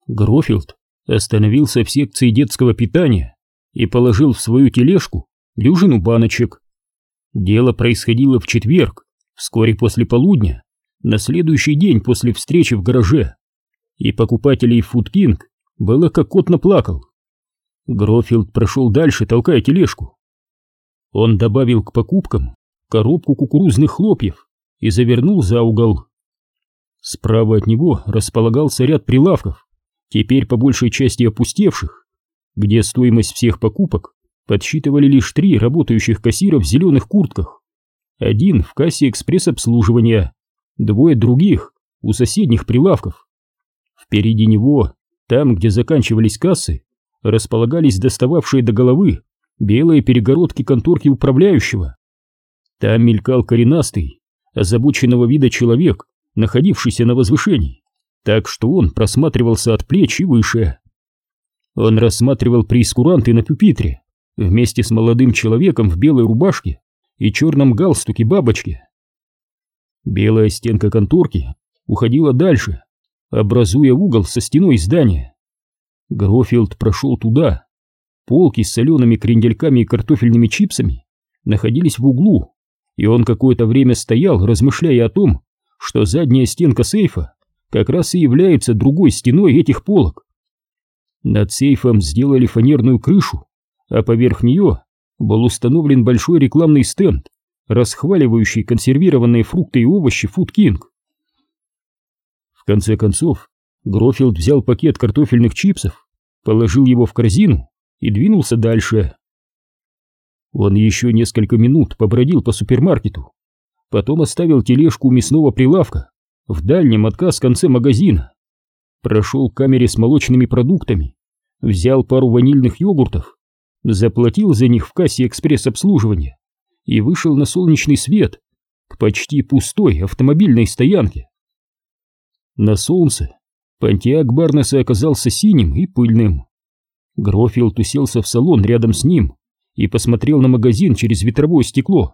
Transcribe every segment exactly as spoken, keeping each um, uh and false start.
Грофилд остановился в секции детского питания и положил в свою тележку дюжину баночек. Дело происходило в четверг, вскоре после полудня, на следующий день после встречи в гараже, и покупателей в Food King было как кот наплакал. Грофилд прошел дальше, толкая тележку. Он добавил к покупкам коробку кукурузных хлопьев и завернул за угол. Справа от него располагался ряд прилавков, теперь по большей части опустевших, где стоимость всех покупок подсчитывали лишь три работающих кассира в зеленых куртках. Один в кассе экспресс-обслуживания, двое других у соседних прилавков. Впереди него, там, где заканчивались кассы, располагались достававшие до головы белые перегородки конторки управляющего. Там мелькал коренастый, озабоченного вида человек, находившийся на возвышении, так что он просматривался от плеч и выше. Он рассматривал прейскуранты на пюпитре вместе с молодым человеком в белой рубашке и черном галстуке-бабочке. Белая стенка конторки уходила дальше, образуя угол со стеной здания. Грофилд прошел туда. Полки с солеными крендельками и картофельными чипсами находились в углу, и он какое-то время стоял, размышляя о том, что задняя стенка сейфа как раз и является другой стеной этих полок. Над сейфом сделали фанерную крышу, а поверх нее был установлен большой рекламный стенд, расхваливающий консервированные фрукты и овощи Food King. В конце концов, Грофилд взял пакет картофельных чипсов, положил его в корзину и двинулся дальше. Он еще несколько минут побродил по супермаркету, потом оставил тележку у мясного прилавка в дальнем отказ конце магазина, прошел к камере с молочными продуктами, взял пару ванильных йогуртов, заплатил за них в кассе экспресс-обслуживания и вышел на солнечный свет к почти пустой автомобильной стоянке. На солнце Понтиак Барнеса оказался синим и пыльным. Грофилд уселся в салон рядом с ним и посмотрел на магазин через ветровое стекло.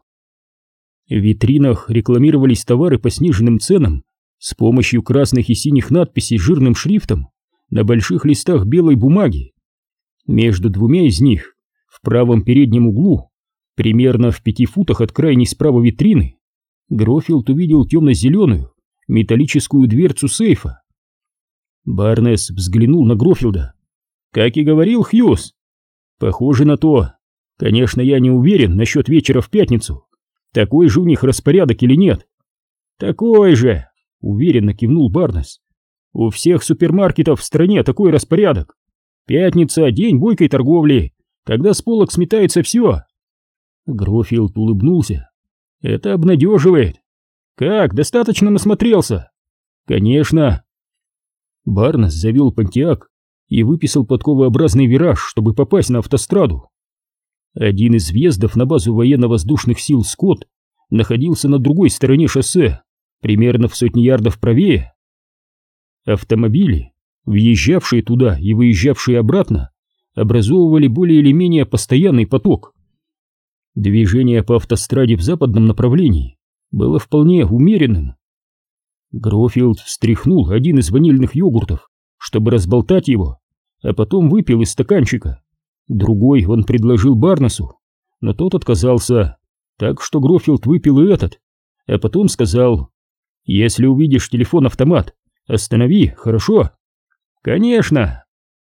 В витринах рекламировались товары по сниженным ценам с помощью красных и синих надписей жирным шрифтом на больших листах белой бумаги. Между двумя из них, в правом переднем углу, примерно в пяти футах от крайней справа витрины, Грофилд увидел темно-зеленую металлическую дверцу сейфа. Барнес взглянул на Грофилда. «Как и говорил Хьюз. Похоже на то. Конечно, я не уверен насчет вечера в пятницу. Такой же у них распорядок или нет?» «Такой же», — уверенно кивнул Барнес. «У всех супермаркетов в стране такой распорядок. Пятница — день бойкой торговли, когда с полок сметается все». Грофилд улыбнулся. «Это обнадеживает. Как, достаточно насмотрелся?» «Конечно». Барнес завел Понтиак и выписал подковообразный вираж, чтобы попасть на автостраду. Один из въездов на базу военно-воздушных сил Скотт находился на другой стороне шоссе, примерно в сотне ярдов правее. Автомобили, въезжавшие туда и выезжавшие обратно, образовывали более или менее постоянный поток. Движение по автостраде в западном направлении было вполне умеренным. Грофилд встряхнул один из ванильных йогуртов, чтобы разболтать его, а потом выпил из стаканчика. Другой он предложил Барнесу, но тот отказался, так что Грофилд выпил и этот, а потом сказал: «Если увидишь телефон-автомат, останови, хорошо?» «Конечно!»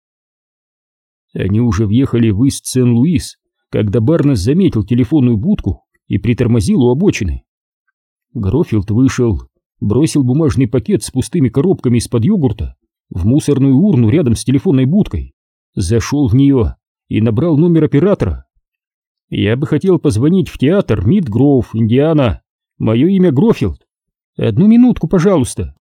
Они уже въехали в Ист-Сен-Луис, когда Барнес заметил телефонную будку и притормозил у обочины. Грофилд вышел, бросил бумажный пакет с пустыми коробками из-под йогурта в мусорную урну рядом с телефонной будкой, зашел в нее и набрал номер оператора. «Я бы хотел позвонить в театр Мид-Гроув, Индиана. Мое имя Грофилд. Одну минутку, пожалуйста».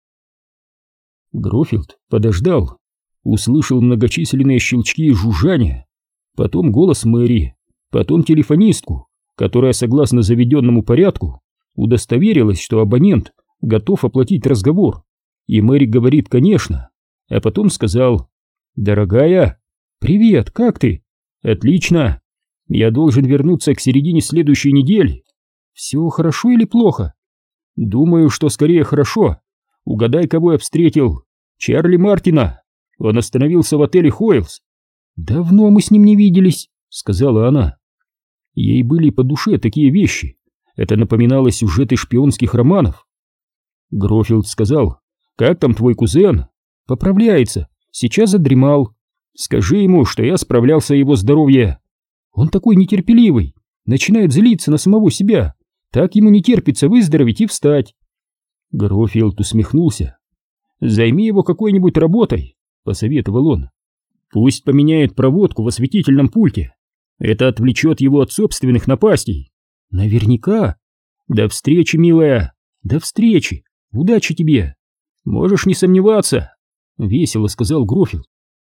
Грофилд подождал, услышал многочисленные щелчки и жужжания, потом голос Мэри, потом телефонистку, которая, согласно заведенному порядку, удостоверилась, что абонент готов оплатить разговор, и Мэри говорит «конечно», а потом сказал: «Дорогая, привет, как ты?» «Отлично, я должен вернуться к середине следующей недели. Все хорошо или плохо?» «Думаю, что скорее хорошо. Угадай, кого я встретил. Чарли Мартина. Он остановился в отеле Хойлс. «Давно мы с ним не виделись», — сказала она. Ей были по душе такие вещи. Это напоминало сюжеты шпионских романов. Грофилд сказал: «Как там твой кузен?» «Поправляется. Сейчас задремал. Скажи ему, что я справлялся о его здоровье. Он такой нетерпеливый, начинает злиться на самого себя. Так ему не терпится выздороветь и встать». Грофилд усмехнулся. «Займи его какой-нибудь работой», — посоветовал он. «Пусть поменяет проводку в осветительном пульте. Это отвлечет его от собственных напастей». «Наверняка. До встречи, милая. До встречи. Удачи тебе. Можешь не сомневаться», — весело сказал Грофилд.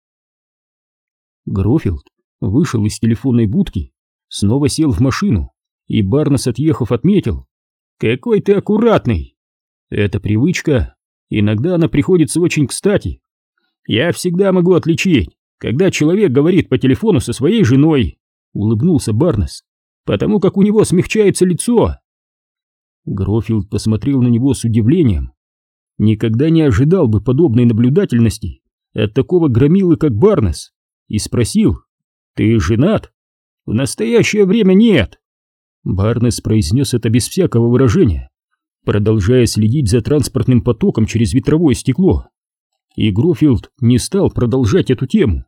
Грофилд вышел из телефонной будки, снова сел в машину, и Барнес, отъехав, отметил: «Какой ты аккуратный!» «Это привычка. Иногда она приходится очень кстати. Я всегда могу отличить, когда человек говорит по телефону со своей женой», — улыбнулся Барнес, «потому как у него смягчается лицо». Грофилд посмотрел на него с удивлением. Никогда не ожидал бы подобной наблюдательности от такого громилы, как Барнес, и спросил: «Ты женат?» «В настоящее время нет». Барнес произнес это без всякого выражения, продолжая следить за транспортным потоком через ветровое стекло, и Грофилд не стал продолжать эту тему.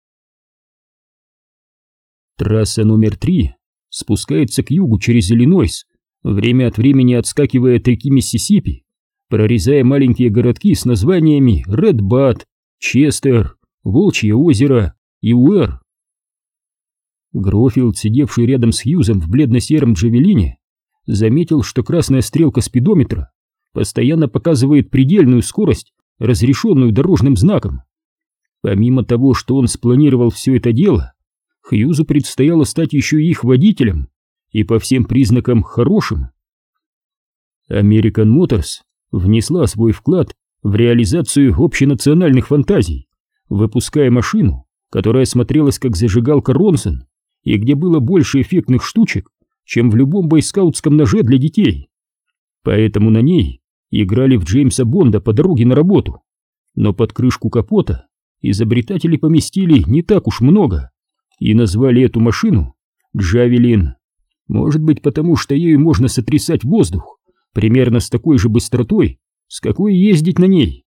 Трасса номер три спускается к югу через Иллинойс, время от времени отскакивая от реки Миссисипи, прорезая маленькие городки с названиями Ред-Бат, Честер, Волчье озеро и Уэр. Грофилд, сидевший рядом с Хьюзом в бледно-сером джавелине, заметил, что красная стрелка спидометра постоянно показывает предельную скорость, разрешенную дорожным знаком. Помимо того, что он спланировал все это дело, Хьюзу предстояло стать еще и их водителем, и по всем признакам хорошим. American Motors внесла свой вклад в реализацию общенациональных фантазий, выпуская машину, которая смотрелась как зажигалка Ронсон, и где было больше эффектных штучек, чем в любом бойскаутском ноже для детей. Поэтому на ней играли в Джеймса Бонда по дороге на работу, но под крышку капота изобретатели поместили не так уж много и назвали эту машину Джавелин. Может быть, потому что ею можно сотрясать воздух примерно с такой же быстротой, с какой ездить на ней.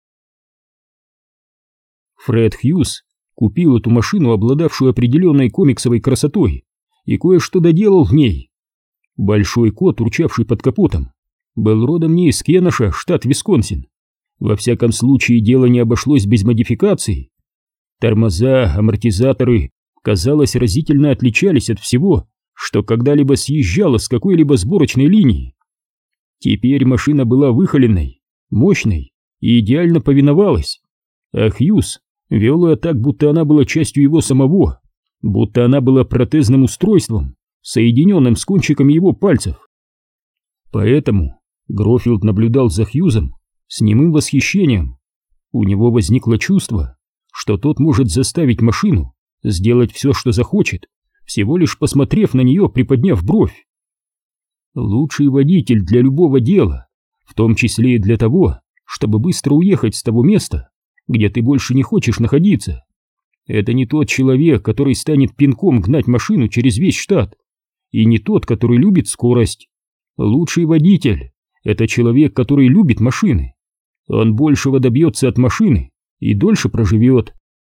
Фред Хьюз купил эту машину, обладавшую определенной комиксовой красотой, и кое-что доделал в ней. Большой кот, урчавший под капотом, был родом не из Кеноша, штат Висконсин. Во всяком случае, дело не обошлось без модификаций. Тормоза, амортизаторы, казалось, разительно отличались от всего, что когда-либо съезжало с какой-либо сборочной линии. Теперь машина была выхоленной, мощной и идеально повиновалась, а Хьюз вел ее так, будто она была частью его самого, будто она была протезным устройством, соединенным с кончиками его пальцев. Поэтому Грофилд наблюдал за Хьюзом с немым восхищением. У него возникло чувство, что тот может заставить машину сделать все, что захочет, всего лишь посмотрев на нее, приподняв бровь. Лучший водитель для любого дела, в том числе и для того, чтобы быстро уехать с того места, где ты больше не хочешь находиться. Это не тот человек, который станет пинком гнать машину через весь штат, и не тот, который любит скорость. Лучший водитель — это человек, который любит машины. Он большего добьется от машины и дольше проживет.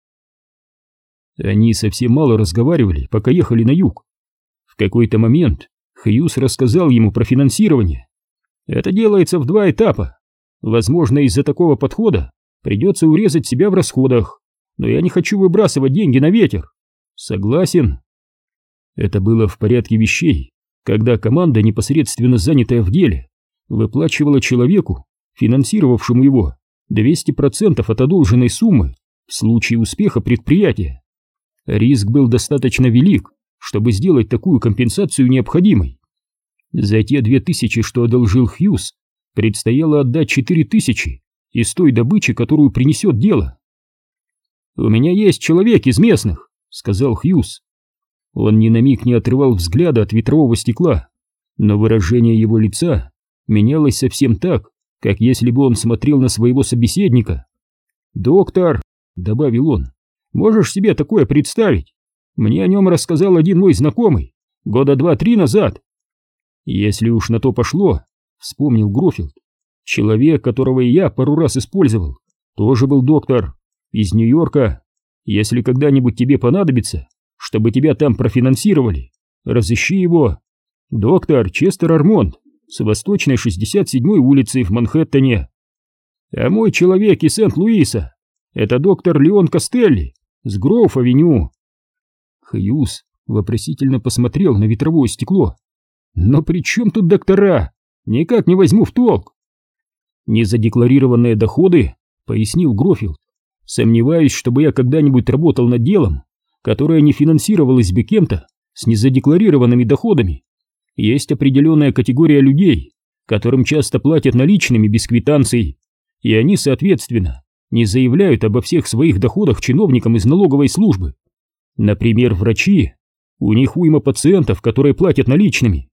Они совсем мало разговаривали, пока ехали на юг. В какой-то момент Хьюз рассказал ему про финансирование. Это делается в два этапа. Возможно, из-за такого подхода придется урезать себя в расходах, но я не хочу выбрасывать деньги на ветер. Согласен. Это было в порядке вещей, когда команда, непосредственно занятая в деле, выплачивала человеку, финансировавшему его, двести процентов от одолженной суммы в случае успеха предприятия. Риск был достаточно велик, чтобы сделать такую компенсацию необходимой. За те две тысячи, что одолжил Хьюз, предстояло отдать четыре тысячи из той добычи, которую принесет дело. «У меня есть человек из местных», — сказал Хьюз. Он ни на миг не отрывал взгляда от ветрового стекла, но выражение его лица менялось совсем так, как если бы он смотрел на своего собеседника. «Доктор, — добавил он. «Можешь себе такое представить? Мне о нем рассказал один мой знакомый года два-три назад». «Если уж на то пошло», — вспомнил Грофилд, — «человек, которого и я пару раз использовал, тоже был доктор из Нью-Йорка. Если когда-нибудь тебе понадобится, чтобы тебя там профинансировали, разыщи его. Доктор Честер Армонд с Восточной шестьдесят седьмой улицы в Манхэттене. А мой человек из Сент-Луиса — это доктор Леон Костелли с Гроув-авеню». Хьюз вопросительно посмотрел на ветровое стекло. «Но при чем тут доктора? Никак не возьму в толк». «Незадекларированные доходы», — пояснил Грофилд. «Сомневаюсь, чтобы я когда-нибудь работал над делом, которое не финансировалось бы кем-то с незадекларированными доходами. Есть определенная категория людей, которым часто платят наличными без квитанций, и они, соответственно, не заявляют обо всех своих доходах чиновникам из налоговой службы. Например, врачи. У них уйма пациентов, которые платят наличными».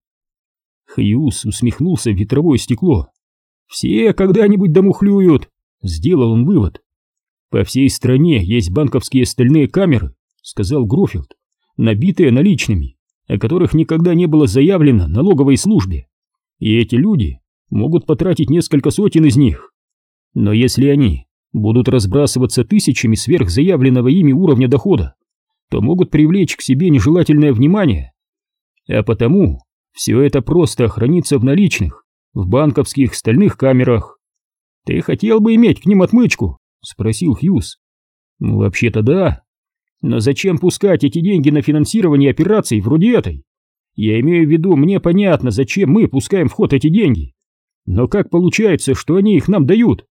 Хьюз усмехнулся в ветровое стекло. «Все когда-нибудь домухлюют», — сделал он вывод. «По всей стране есть банковские стальные камеры», — сказал Грофилд, «набитые наличными, о которых никогда не было заявлено налоговой службе. И эти люди могут потратить несколько сотен из них. Но если они будут разбрасываться тысячами сверх заявленного ими уровня дохода, то могут привлечь к себе нежелательное внимание. А потому все это просто хранится в наличных, в банковских стальных камерах. Ты хотел бы иметь к ним отмычку?» — спросил Хьюз. «Ну, вообще-то да. Но зачем пускать эти деньги на финансирование операций вроде этой? Я имею в виду, мне понятно, зачем мы пускаем в ход эти деньги. Но как получается, что они их нам дают?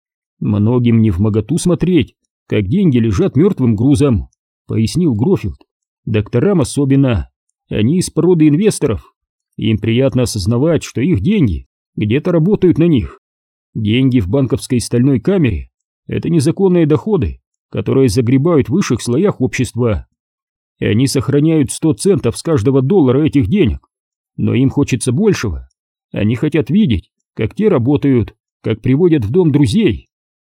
Многим невмоготу смотреть, как деньги лежат мертвым грузом», — пояснил Грофилд. «Докторам особенно. Они из породы инвесторов. Им приятно осознавать, что их деньги где-то работают на них. Деньги в банковской стальной камере — это незаконные доходы, которые загребают в высших слоях общества. И они сохраняют сто центов с каждого доллара этих денег. Но им хочется большего. Они хотят видеть, как те работают, как приводят в дом друзей».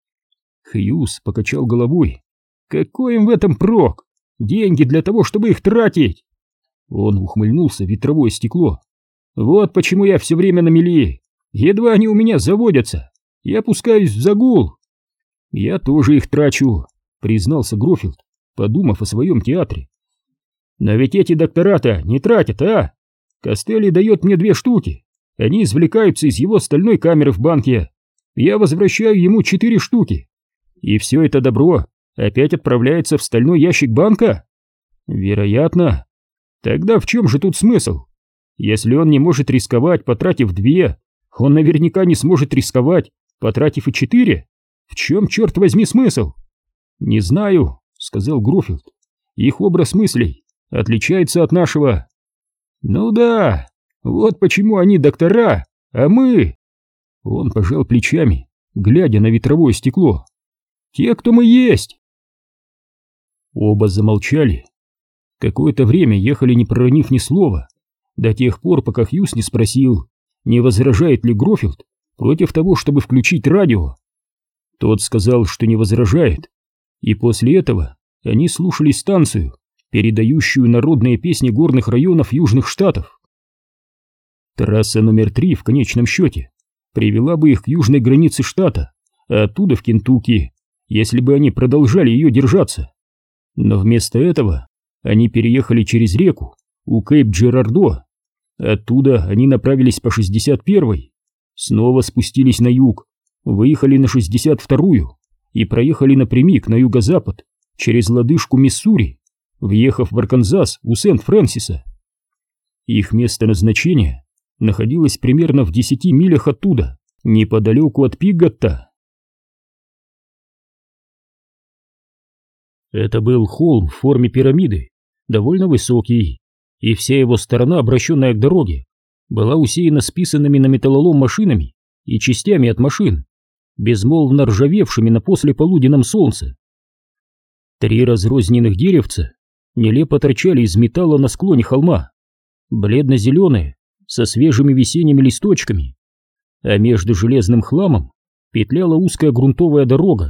Хьюз покачал головой. «Какой им в этом прок? Деньги для того, чтобы их тратить!» Он ухмыльнулся в ветровое стекло. «Вот почему я все время на мели. Едва они у меня заводятся, я пускаюсь в загул». «Я тоже их трачу», — признался Грофилд, подумав о своем театре. «Но ведь эти доктора-то не тратят, а? Костелли дает мне две штуки. Они извлекаются из его стальной камеры в банке. Я возвращаю ему четыре штуки. И все это добро опять отправляется в стальной ящик банка? Вероятно. Тогда в чем же тут смысл? Если он не может рисковать, потратив две, он наверняка не сможет рисковать, потратив и четыре. В чем, черт возьми, смысл?» «Не знаю», — сказал Грофилд. «Их образ мыслей отличается от нашего». «Ну да, вот почему они доктора, а мы...» Он пожал плечами, глядя на ветровое стекло. «Те, кто мы есть». Оба замолчали. Какое-то время ехали, не проронив ни слова, до тех пор, пока Хьюз не спросил, не возражает ли Грофилд против того, чтобы включить радио. Тот сказал, что не возражает, и после этого они слушали станцию, передающую народные песни горных районов Южных Штатов. Трасса номер три в конечном счете привела бы их к южной границе штата, а оттуда в Кентукки, если бы они продолжали ее держаться. Но вместо этого они переехали через реку у Кейп-Джерардо. Оттуда они направились по шестьдесят первой, снова спустились на юг, выехали на шестьдесят вторую и проехали напрямик на юго-запад через лодыжку Миссури, въехав в Арканзас у Сент-Фрэнсиса. Их место назначения находилось примерно в десяти милях оттуда, неподалеку от Пиготта. Это был холм в форме пирамиды, довольно высокий, и вся его сторона, обращенная к дороге, была усеяна списанными на металлолом машинами и частями от машин, безмолвно ржавевшими на послеполуденном солнце. Три разрозненных деревца нелепо торчали из металла на склоне холма, бледно-зеленые, со свежими весенними листочками, а между железным хламом петляла узкая грунтовая дорога,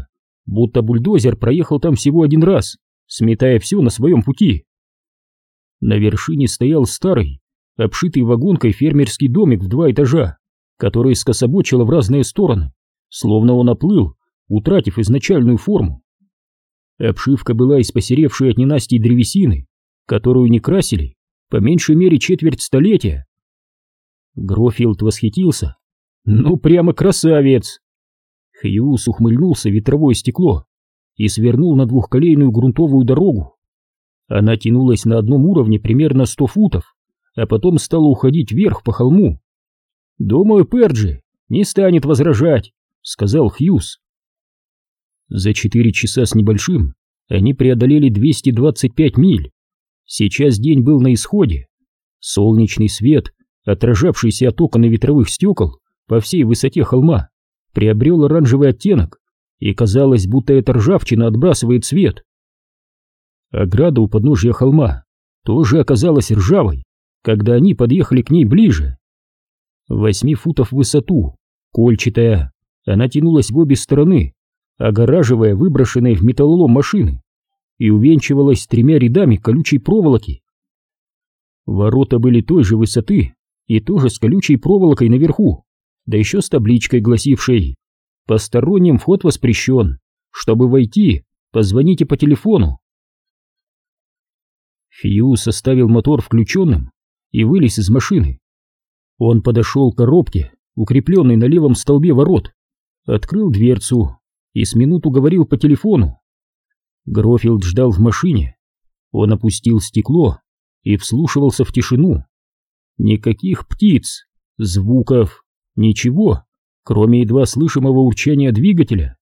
будто бульдозер проехал там всего один раз, сметая все на своем пути. На вершине стоял старый, обшитый вагонкой фермерский домик в два этажа, который скособочило в разные стороны, словно он оплыл, утратив изначальную форму. Обшивка была из посеревшей от ненастья древесины, которую не красили по меньшей мере четверть столетия. Грофилд восхитился. «Ну, прямо красавец!» Хьюз ухмыльнулся в ветровое стекло и свернул на двухколейную грунтовую дорогу. Она тянулась на одном уровне примерно сто футов, а потом стала уходить вверх по холму. «Думаю, Перджи не станет возражать», — сказал Хьюз. За четыре часа с небольшим они преодолели двести двадцать пять миль. Сейчас день был на исходе. Солнечный свет, отражавшийся от окон и ветровых стекол по всей высоте холма, приобрел оранжевый оттенок, и казалось, будто эта ржавчина отбрасывает свет. Ограда у подножья холма тоже оказалась ржавой, когда они подъехали к ней ближе. Восьми футов в высоту, кольчатая, она тянулась в обе стороны, огораживая выброшенные в металлолом машины, и увенчивалась тремя рядами колючей проволоки. Ворота были той же высоты и тоже с колючей проволокой наверху, да еще с табличкой, гласившей: «Посторонним вход воспрещен. Чтобы войти, позвоните по телефону». Хьюз оставил мотор включенным и вылез из машины. Он подошел к коробке, укрепленной на левом столбе ворот, открыл дверцу и с минуту говорил по телефону. Грофилд ждал в машине. Он опустил стекло и вслушивался в тишину. Никаких птиц, звуков, ничего, кроме едва слышимого урчания двигателя.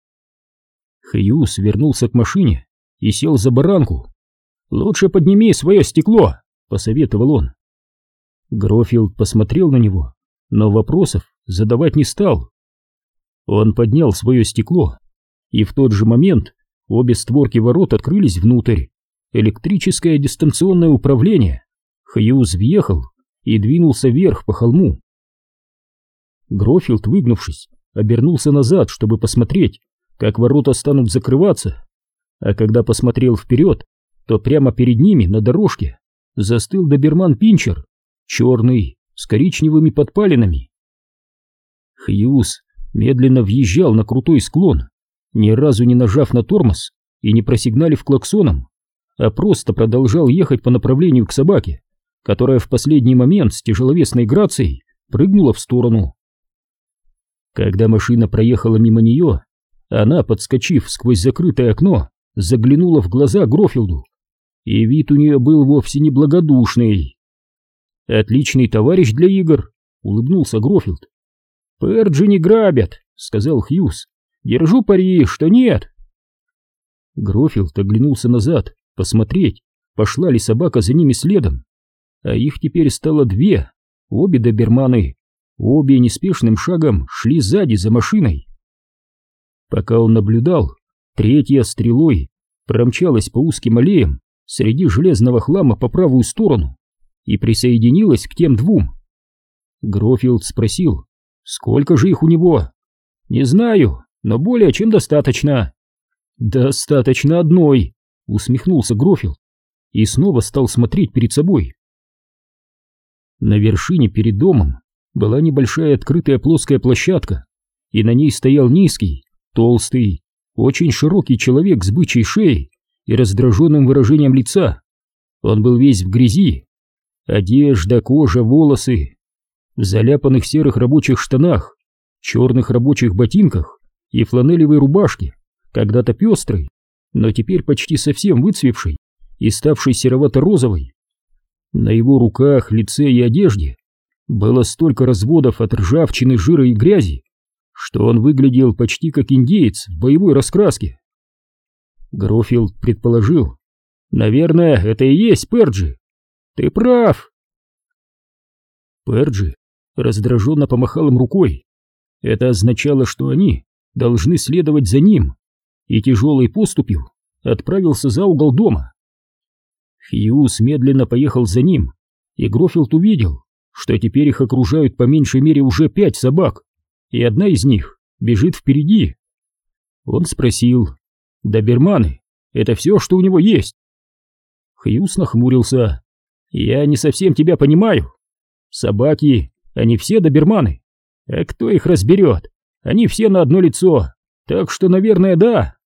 Хьюз вернулся к машине и сел за баранку. «Лучше подними свое стекло», — посоветовал он. Грофилд посмотрел на него, но вопросов задавать не стал. Он поднял свое стекло, и в тот же момент обе створки ворот открылись внутрь. Электрическое дистанционное управление. Хьюз въехал и двинулся вверх по холму. Грофилд, выгнувшись, обернулся назад, чтобы посмотреть, как ворота станут закрываться, а когда посмотрел вперед, то прямо перед ними на дорожке застыл доберман-пинчер, черный, с коричневыми подпалинами. Хьюз медленно въезжал на крутой склон, ни разу не нажав на тормоз и не просигналив клаксоном, а просто продолжал ехать по направлению к собаке, которая в последний момент с тяжеловесной грацией прыгнула в сторону. Когда машина проехала мимо нее, она, подскочив сквозь закрытое окно, заглянула в глаза Грофилду, и вид у нее был вовсе не благодушный. «Отличный товарищ для игр», — улыбнулся Грофилд. «Перджи не грабят», — сказал Хьюз. «Держу пари, что нет». Грофилд оглянулся назад, посмотреть, пошла ли собака за ними следом. А их теперь стало две, обе доберманы, обе неспешным шагом шли сзади за машиной. Пока он наблюдал, третья стрелой промчалась по узким аллеям среди железного хлама по правую сторону и присоединилась к тем двум. Грофилд спросил: «Сколько же их у него?» «Не знаю, но более чем достаточно». «Достаточно одной», — усмехнулся Грофилд и снова стал смотреть перед собой. На вершине перед домом была небольшая открытая плоская площадка, и на ней стоял низкий, толстый, очень широкий человек с бычьей шеей и раздраженным выражением лица. Он был весь в грязи. Одежда, кожа, волосы. В заляпанных серых рабочих штанах, черных рабочих ботинках и фланелевой рубашке, когда-то пестрой, но теперь почти совсем выцвевшей и ставшей серовато-розовой. На его руках, лице и одежде было столько разводов от ржавчины, жира и грязи, что он выглядел почти как индеец в боевой раскраске. Грофилд предположил: «Наверное, это и есть Перджи». «Ты прав». Перджи раздраженно помахал им рукой. Это означало, что они должны следовать за ним, и тяжелой поступью отправился за угол дома. Хьюз медленно поехал за ним, и Грофилд увидел, что теперь их окружают по меньшей мере уже пять собак, и одна из них бежит впереди. Он спросил: «Доберманы — это все, что у него есть?» Хьюз нахмурился. «Я не совсем тебя понимаю. Собаки, они все доберманы. А кто их разберет? Они все на одно лицо. Так что, наверное, да».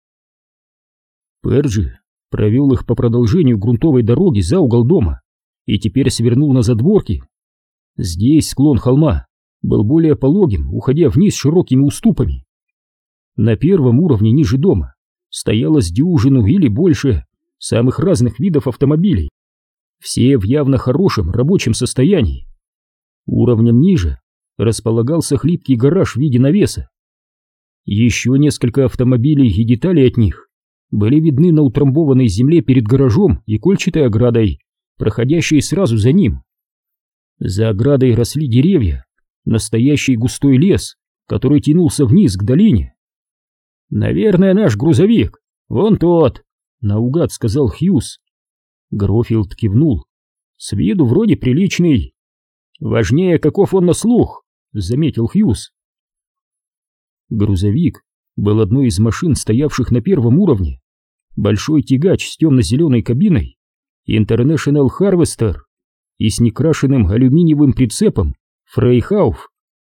Перджи провел их по продолжению грунтовой дороги за угол дома и теперь свернул на задворки. Здесь склон холма был более пологим, уходя вниз широкими уступами. На первом уровне ниже дома стояло с дюжину или больше самых разных видов автомобилей, все в явно хорошем рабочем состоянии. Уровнем ниже располагался хлипкий гараж в виде навеса. Еще несколько автомобилей и деталей от них были видны на утрамбованной земле перед гаражом и кольчатой оградой, проходящей сразу за ним. За оградой росли деревья, настоящий густой лес, который тянулся вниз к долине. «Наверное, наш грузовик, вон тот», — наугад сказал Хьюз. Грофилд кивнул. «С виду вроде приличный. Важнее, каков он на слух», — заметил Хьюз. Грузовик был одной из машин, стоявших на первом уровне. Большой тягач с темно-зеленой кабиной, International Harvester, и с некрашенным алюминиевым прицепом Фрейхауф.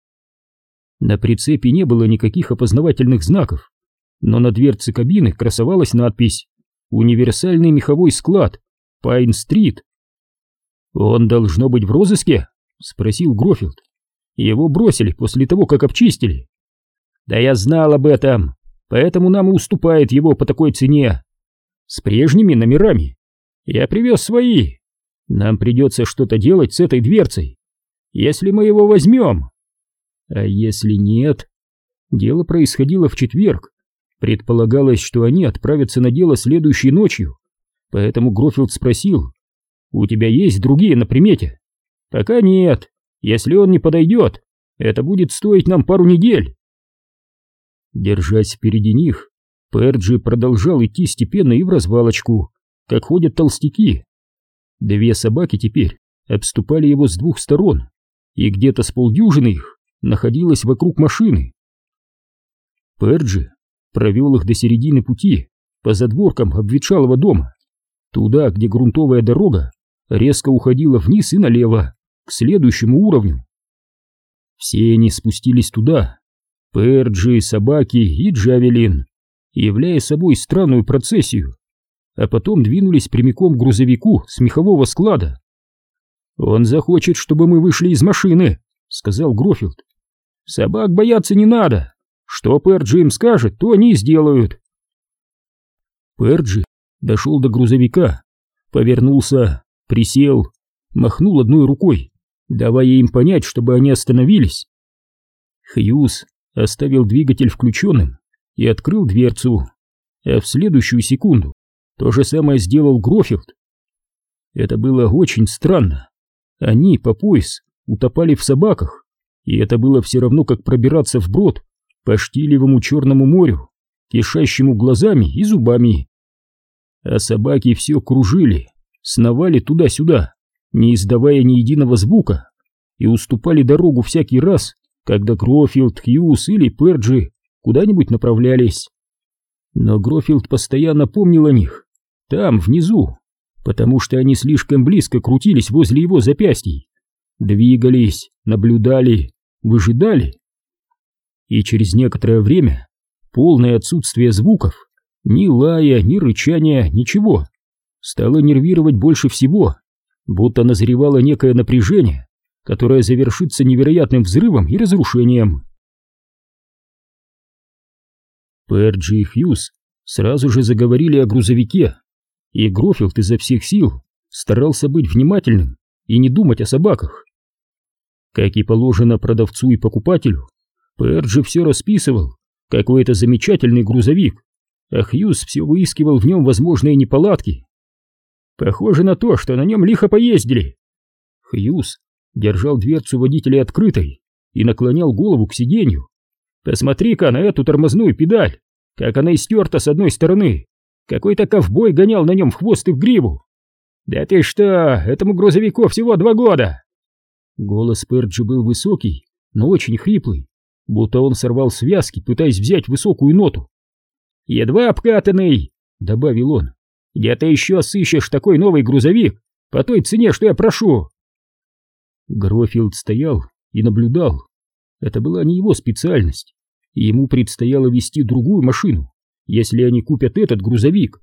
На прицепе не было никаких опознавательных знаков, но на дверце кабины красовалась надпись «Универсальный меховой склад, Пайн-стрит». «Он должно быть в розыске?» — спросил Грофилд. «Его бросили после того, как обчистили». «Да я знал об этом, поэтому нам и уступает его по такой цене. С прежними номерами. Я привез свои. Нам придется что-то делать с этой дверцей, если мы его возьмем». А если нет? Дело происходило в четверг. Предполагалось, что они отправятся на дело следующей ночью, поэтому Грофилд спросил: «У тебя есть другие на примете?» «Пока нет. Если он не подойдет, это будет стоить нам пару недель». Держась впереди них, Перджи продолжал идти степенно и в развалочку, как ходят толстяки. Две собаки теперь обступали его с двух сторон, и где-то с полдюжины их находилось вокруг машины. Перджи провел их до середины пути по задворкам обветшалого дома, туда, где грунтовая дорога резко уходила вниз и налево, к следующему уровню. Все они спустились туда, Перджи, собаки и Джавелин, являя собой странную процессию, а потом двинулись прямиком к грузовику с мехового склада. «Он захочет, чтобы мы вышли из машины», — сказал Грофилд. «Собак бояться не надо. Что Перджи им скажет, то они и сделают». Перджи дошел до грузовика, повернулся, присел, махнул одной рукой, давая им понять, чтобы они остановились. Хьюз оставил двигатель включенным и открыл дверцу, а в следующую секунду то же самое сделал Грофилд. Это было очень странно. Они по пояс утопали в собаках, и это было все равно, как пробираться вброд по штилевому Черному морю, кишащему глазами и зубами. А собаки все кружили, сновали туда-сюда, не издавая ни единого звука, и уступали дорогу всякий раз, когда Грофилд, Хьюз или Перджи куда-нибудь направлялись. Но Грофилд постоянно помнил о них, там, внизу, потому что они слишком близко крутились возле его запястий, двигались, наблюдали, выжидали. И через некоторое время полное отсутствие звуков, ни лая, ни рычания, ничего, стало нервировать больше всего, будто назревало некое напряжение, которое завершится невероятным взрывом и разрушением. Перджи и Хьюз сразу же заговорили о грузовике, и Грофилд изо всех сил старался быть внимательным и не думать о собаках. Как и положено продавцу и покупателю, Перджи все расписывал, какой это замечательный грузовик, а Хьюз все выискивал в нем возможные неполадки. «Похоже на то, что на нем лихо поездили». Хьюз держал дверцу водителя открытой и наклонял голову к сиденью. «Посмотри-ка на эту тормозную педаль, как она истерта с одной стороны. Какой-то ковбой гонял на нем в хвост и в гриву. Да ты что, этому грузовику всего два года!» Голос Перджи был высокий, но очень хриплый, будто он сорвал связки, пытаясь взять высокую ноту, едва обкатанный», — добавил он. «Где ты еще сыщешь такой новый грузовик по той цене, что я прошу?» Грофилд стоял и наблюдал. Это была не его специальность, и ему предстояло вести другую машину, если они купят этот грузовик.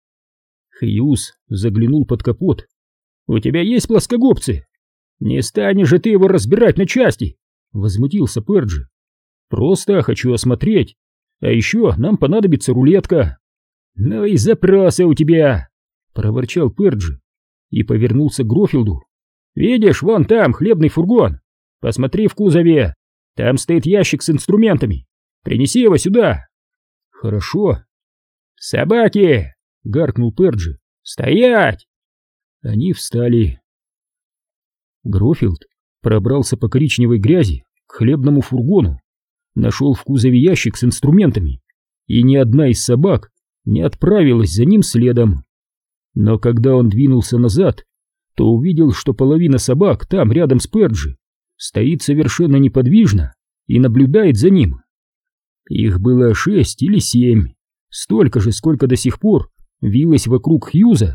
Хьюз заглянул под капот. «У тебя есть плоскогубцы? Не станешь же ты его разбирать на части!» — возмутился Перджи. «Просто хочу осмотреть. А еще нам понадобится рулетка». «Ну и запросы у тебя!» — проворчал Перджи и повернулся к Грофилду. «Видишь, вон там хлебный фургон. Посмотри в кузове. Там стоит ящик с инструментами. Принеси его сюда». «Хорошо». «Собаки!» — гаркнул Перджи. «Стоять!» Они встали. Грофилд пробрался по коричневой грязи к хлебному фургону, нашел в кузове ящик с инструментами, и ни одна из собак не отправилась за ним следом. Но когда он двинулся назад, то увидел, что половина собак там, рядом с Перджи, стоит совершенно неподвижно и наблюдает за ним. Их было шесть или семь, столько же, сколько до сих пор вилось вокруг Хьюза.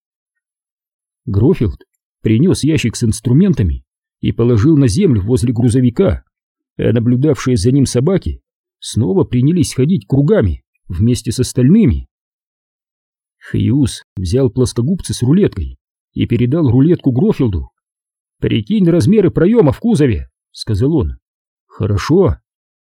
Грофилд принес ящик с инструментами и положил на землю возле грузовика, а наблюдавшие за ним собаки снова принялись ходить кругами вместе с остальными. Хьюз взял плоскогубцы с рулеткой и передал рулетку Грофилду. «Прикинь размеры проема в кузове», — сказал он. «Хорошо».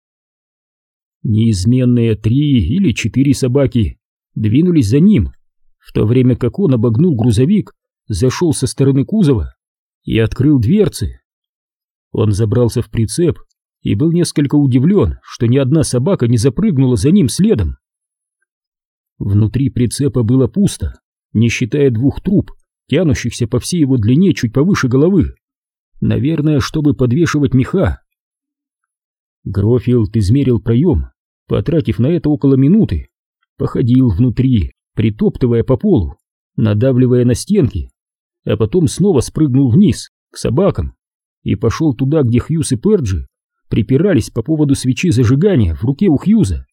Неизменные три или четыре собаки двинулись за ним, в то время как он обогнул грузовик, зашел со стороны кузова и открыл дверцы. Он забрался в прицеп и был несколько удивлен, что ни одна собака не запрыгнула за ним следом. Внутри прицепа было пусто, не считая двух труб, тянущихся по всей его длине чуть повыше головы, наверное, чтобы подвешивать меха. Грофилд измерил проем, потратив на это около минуты, походил внутри, притоптывая по полу, надавливая на стенки, а потом снова спрыгнул вниз, к собакам, и пошел туда, где Хьюз и Перджи припирались по поводу свечи зажигания в руке у Хьюза.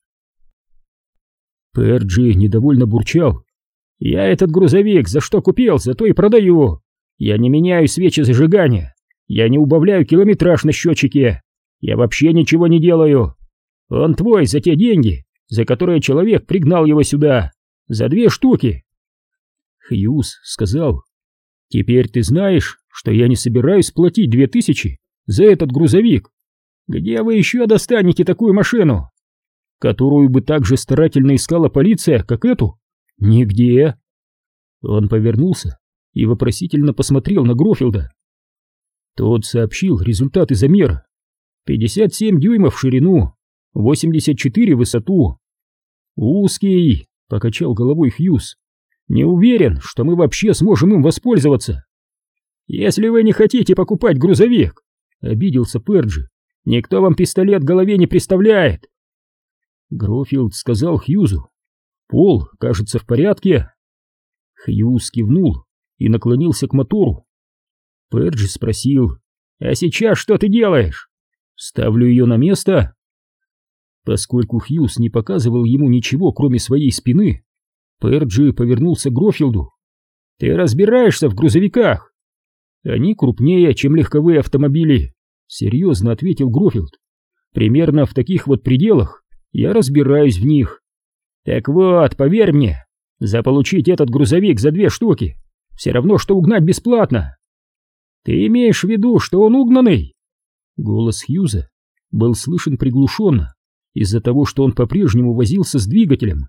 Перджи недовольно бурчал. «Я этот грузовик за что купил, за то и продаю. Я не меняю свечи зажигания, я не убавляю километраж на счетчике, я вообще ничего не делаю. Он твой за те деньги, за которые человек пригнал его сюда, за две штуки». Хьюз сказал: «Теперь ты знаешь, что я не собираюсь платить две тысячи за этот грузовик. Где вы еще достанете такую машину, которую бы так же старательно искала полиция, как эту? Нигде». Он повернулся и вопросительно посмотрел на Грофилда. Тот сообщил результаты замера: пятьдесят семь дюймов в ширину, восемьдесят четыре в высоту. «Узкий», — покачал головой Хьюз. «Не уверен, что мы вообще сможем им воспользоваться». «Если вы не хотите покупать грузовик», — обиделся Перджи, — «никто вам пистолет в голове не приставляет». Грофилд сказал Хьюзу: «Пол, кажется, в порядке». Хьюз кивнул и наклонился к мотору. Перджи спросил: «А сейчас что ты делаешь?» «Ставлю ее на место». Поскольку Хьюз не показывал ему ничего, кроме своей спины, Перджи повернулся к Грофилду. «Ты разбираешься в грузовиках?» «Они крупнее, чем легковые автомобили», — серьезно ответил Грофилд. «Примерно в таких вот пределах я разбираюсь в них». «Так вот, поверь мне, заполучить этот грузовик за две штуки все равно, что угнать бесплатно». «Ты имеешь в виду, что он угнанный?» Голос Хьюза был слышен приглушенно из-за того, что он по-прежнему возился с двигателем.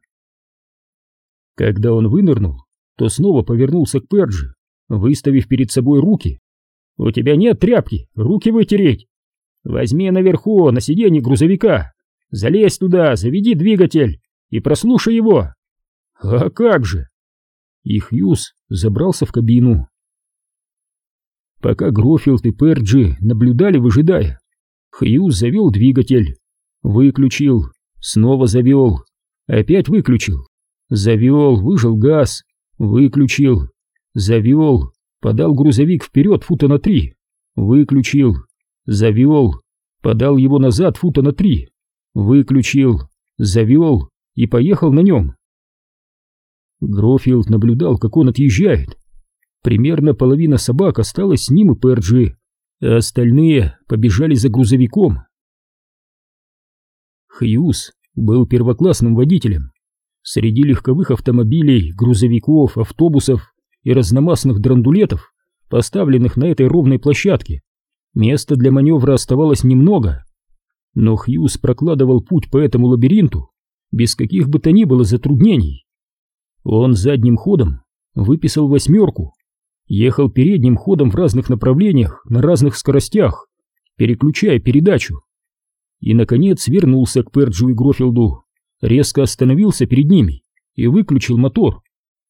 Когда он вынырнул, то снова повернулся к Перджи, выставив перед собой руки. «У тебя нет тряпки, руки вытереть? Возьми наверху, на сиденье грузовика, залезь туда, заведи двигатель и прослушай его». «А как же?» И Хьюз забрался в кабину. Пока Грофилд и Перджи наблюдали, выжидая, Хьюз завел двигатель, выключил, снова завел, опять выключил, завел, выжал газ, выключил, завел, подал грузовик вперед фута на три, выключил, завел, подал его назад фута на три, выключил, завел, и поехал на нем. Грофилд наблюдал, как он отъезжает. Примерно половина собак осталась с ним и Перджи, а остальные побежали за грузовиком. Хьюз был первоклассным водителем. Среди легковых автомобилей, грузовиков, автобусов и разномастных драндулетов, поставленных на этой ровной площадке, места для маневра оставалось немного. Но Хьюз прокладывал путь по этому лабиринту без каких бы то ни было затруднений. Он задним ходом выписал восьмерку, ехал передним ходом в разных направлениях на разных скоростях, переключая передачу. И, наконец, вернулся к Перджу и Грофилду, резко остановился перед ними и выключил мотор.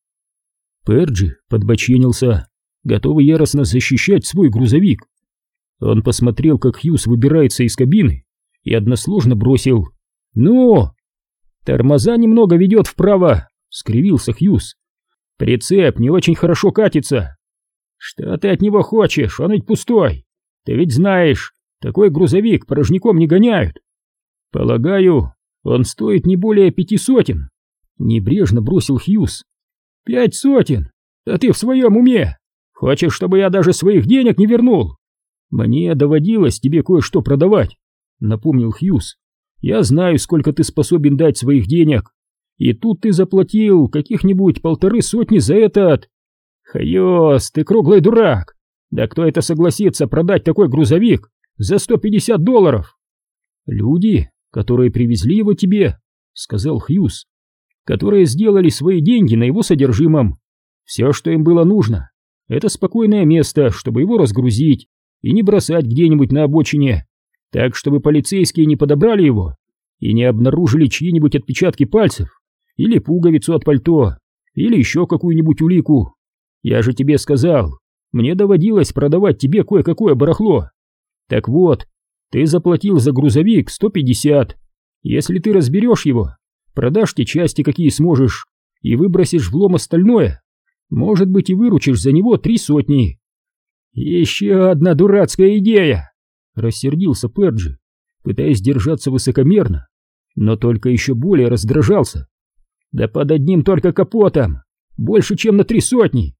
Перджи подбоченился, готовый яростно защищать свой грузовик. Он посмотрел, как Хьюз выбирается из кабины, и односложно бросил: «Ну!» «Тормоза немного ведет вправо», — скривился Хьюз. «Прицеп не очень хорошо катится». «Что ты от него хочешь? Он ведь пустой. Ты ведь знаешь, такой грузовик порожняком не гоняют». «Полагаю, он стоит не более пяти сотен», — небрежно бросил Хьюз. «Пять сотен? Да ты в своем уме? Хочешь, чтобы я даже своих денег не вернул?» «Мне доводилось тебе кое-что продавать», — напомнил Хьюз. «Я знаю, сколько ты способен дать своих денег, и тут ты заплатил каких-нибудь полторы сотни за этот...» «Хьюз, ты круглый дурак! Да кто это согласится продать такой грузовик за сто пятьдесят долларов?» «Люди, которые привезли его тебе», — сказал Хьюз, «которые сделали свои деньги на его содержимом. Все, что им было нужно, это спокойное место, чтобы его разгрузить и не бросать где-нибудь на обочине, так, чтобы полицейские не подобрали его и не обнаружили чьи-нибудь отпечатки пальцев или пуговицу от пальто или еще какую-нибудь улику. Я же тебе сказал, мне доводилось продавать тебе кое-какое барахло. Так вот, ты заплатил за грузовик сто пятьдесят. Если ты разберешь его, продашь те части, какие сможешь, и выбросишь в лом остальное, может быть, и выручишь за него три сотни». «Еще одна дурацкая идея!» — рассердился Перджи, пытаясь держаться высокомерно, но только еще более раздражался. «Да под одним только капотом! Больше, чем на три сотни!»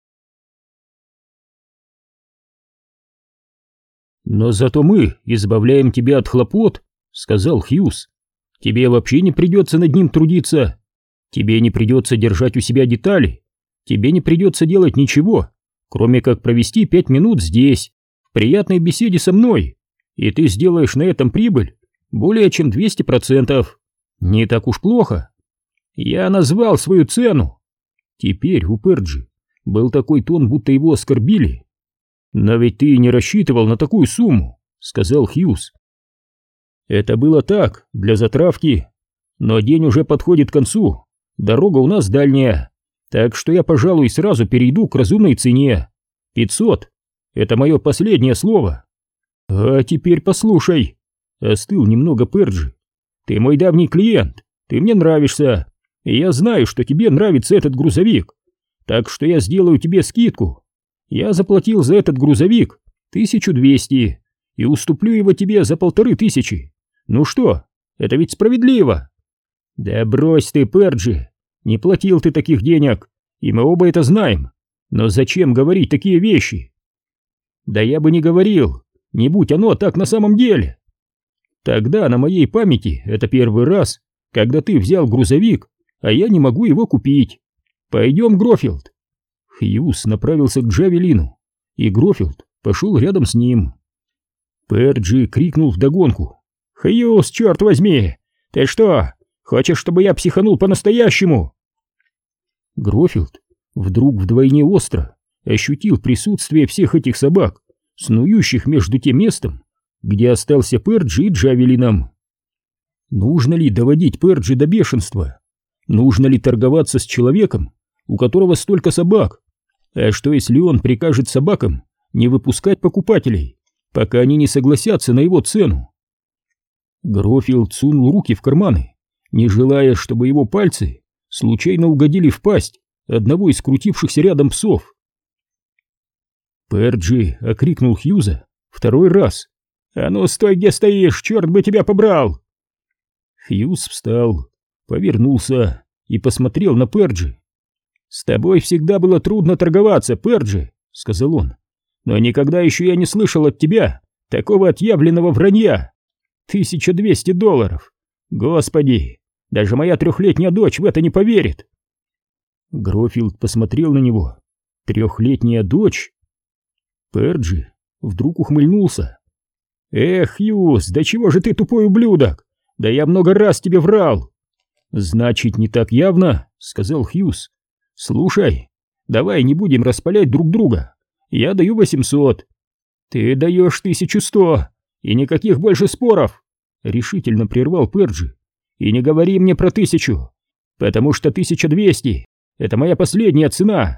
«Но зато мы избавляем тебя от хлопот», — сказал Хьюз. «Тебе вообще не придется над ним трудиться. Тебе не придется держать у себя детали. Тебе не придется делать ничего, кроме как провести пять минут здесь, в приятной беседе со мной, и ты сделаешь на этом прибыль более чем двести процентов. Не так уж плохо. Я назвал свою цену». Теперь у Перджи был такой тон, будто его оскорбили. «Но ведь ты не рассчитывал на такую сумму», — сказал Хьюз. «Это было так, для затравки. Но день уже подходит к концу, дорога у нас дальняя, так что я, пожалуй, сразу перейду к разумной цене. пятьсот. Это мое последнее слово». «А теперь послушай», — остыл немного Перджи. «Ты мой давний клиент, ты мне нравишься, и я знаю, что тебе нравится этот грузовик, так что я сделаю тебе скидку. Я заплатил за этот грузовик тысячу двести и уступлю его тебе за полторы тысячи. Ну что, это ведь справедливо?» «Да брось ты, Перджи, не платил ты таких денег, и мы оба это знаем. Но зачем говорить такие вещи?» «Да я бы не говорил, не будь оно так на самом деле. Тогда на моей памяти это первый раз, когда ты взял грузовик, а я не могу его купить. Пойдем, Грофилд». Хьюз направился к Джавелину, и Грофилд пошел рядом с ним. Перджи крикнул вдогонку: «Хьюз, черт возьми! Ты что, хочешь, чтобы я психанул по-настоящему?» Грофилд вдруг вдвойне остро ощутил присутствие всех этих собак, снующих между тем местом, где остался Перджи и Джавелином. Нужно ли доводить Перджи до бешенства? Нужно ли торговаться с человеком, у которого столько собак? А что, если он прикажет собакам не выпускать покупателей, пока они не согласятся на его цену? Грофилд сунул руки в карманы, не желая, чтобы его пальцы случайно угодили в пасть одного из крутившихся рядом псов. Перджи окрикнул Хьюза второй раз: «А ну стой, где стоишь, черт бы тебя побрал!» Хьюз встал, повернулся и посмотрел на Перджи. «С тобой всегда было трудно торговаться, Перджи», — сказал он, «но никогда еще я не слышал от тебя такого отъявленного вранья. тысяча двести долларов! Господи, даже моя трехлетняя дочь в это не поверит!» Грофилд посмотрел на него. «Трехлетняя дочь?» Перджи вдруг ухмыльнулся. «Эх, Хьюз, да чего же ты тупой ублюдок? Да я много раз тебе врал!» «Значит, не так явно», — сказал Хьюз. «Слушай, давай не будем распалять друг друга. Я даю восемьсот. Ты даешь тысячу сто, и никаких больше споров», — решительно прервал Перджи. «И не говори мне про тысячу, потому что тысяча двести — это моя последняя цена».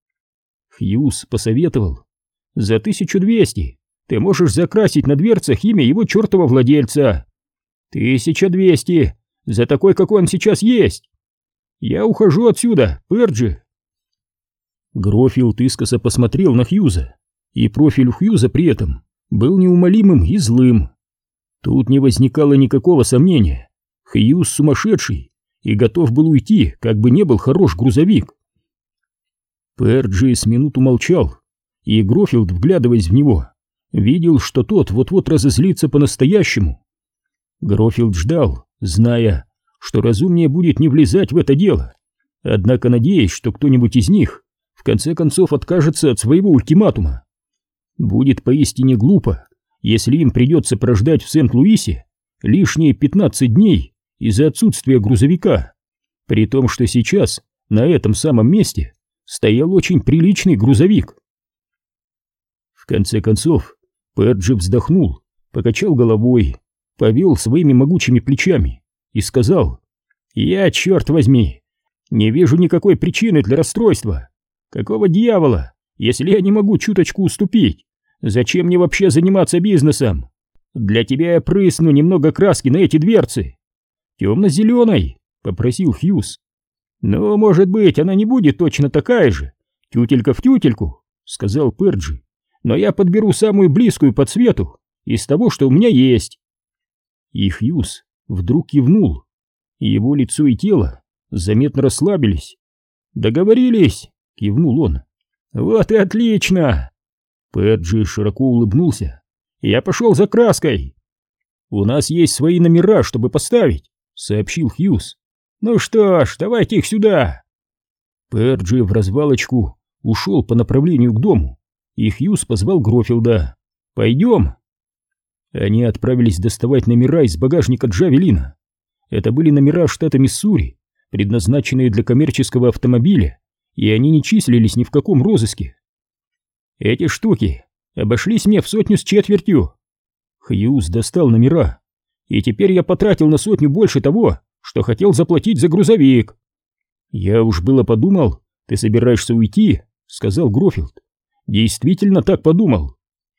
Хьюз посоветовал: «За тысячу двести ты можешь закрасить на дверцах имя его чертова владельца. Тысяча двести за такой, как он сейчас есть. Я ухожу отсюда, Перджи». Грофилд искоса посмотрел на Хьюза, и профиль у Хьюза при этом был неумолимым и злым. Тут не возникало никакого сомнения. Хьюз сумасшедший и готов был уйти, как бы не был хорош грузовик. Перджи с минуту молчал, и Грофилд, вглядываясь в него, видел, что тот вот-вот разозлится по-настоящему. Грофилд ждал, зная, что разумнее будет не влезать в это дело, однако надеясь, что кто-нибудь из них в конце концов откажется от своего ультиматума. Будет поистине глупо, если им придется прождать в Сент-Луисе лишние пятнадцать дней из-за отсутствия грузовика, при том, что сейчас на этом самом месте стоял очень приличный грузовик. В конце концов, Перджи вздохнул, покачал головой, повел своими могучими плечами и сказал: «Я, черт возьми, не вижу никакой причины для расстройства. Какого дьявола, если я не могу чуточку уступить? Зачем мне вообще заниматься бизнесом? Для тебя я прысну немного краски на эти дверцы». «Темно-зеленой», — попросил Хьюз. «Ну, может быть, она не будет точно такая же, тютелька в тютельку», — сказал Перджи. «Но я подберу самую близкую по цвету из того, что у меня есть». И Хьюз вдруг кивнул. Его лицо и тело заметно расслабились. «Договорились», — кивнул он. «Вот и отлично!» Перджи широко улыбнулся. «Я пошел за краской». «У нас есть свои номера, чтобы поставить», — сообщил Хьюз. «Ну что ж, давайте их сюда». Перджи в развалочку ушел по направлению к дому, и Хьюз позвал Грофилда. «Пойдем». Они отправились доставать номера из багажника Джавелина. Это были номера штата Миссури, предназначенные для коммерческого автомобиля, и они не числились ни в каком розыске. «Эти штуки обошлись мне в сотню с четвертью». Хьюз достал номера. «И теперь я потратил на сотню больше того, что хотел заплатить за грузовик». «Я уж было подумал, ты собираешься уйти», — сказал Грофилд. «Действительно так подумал».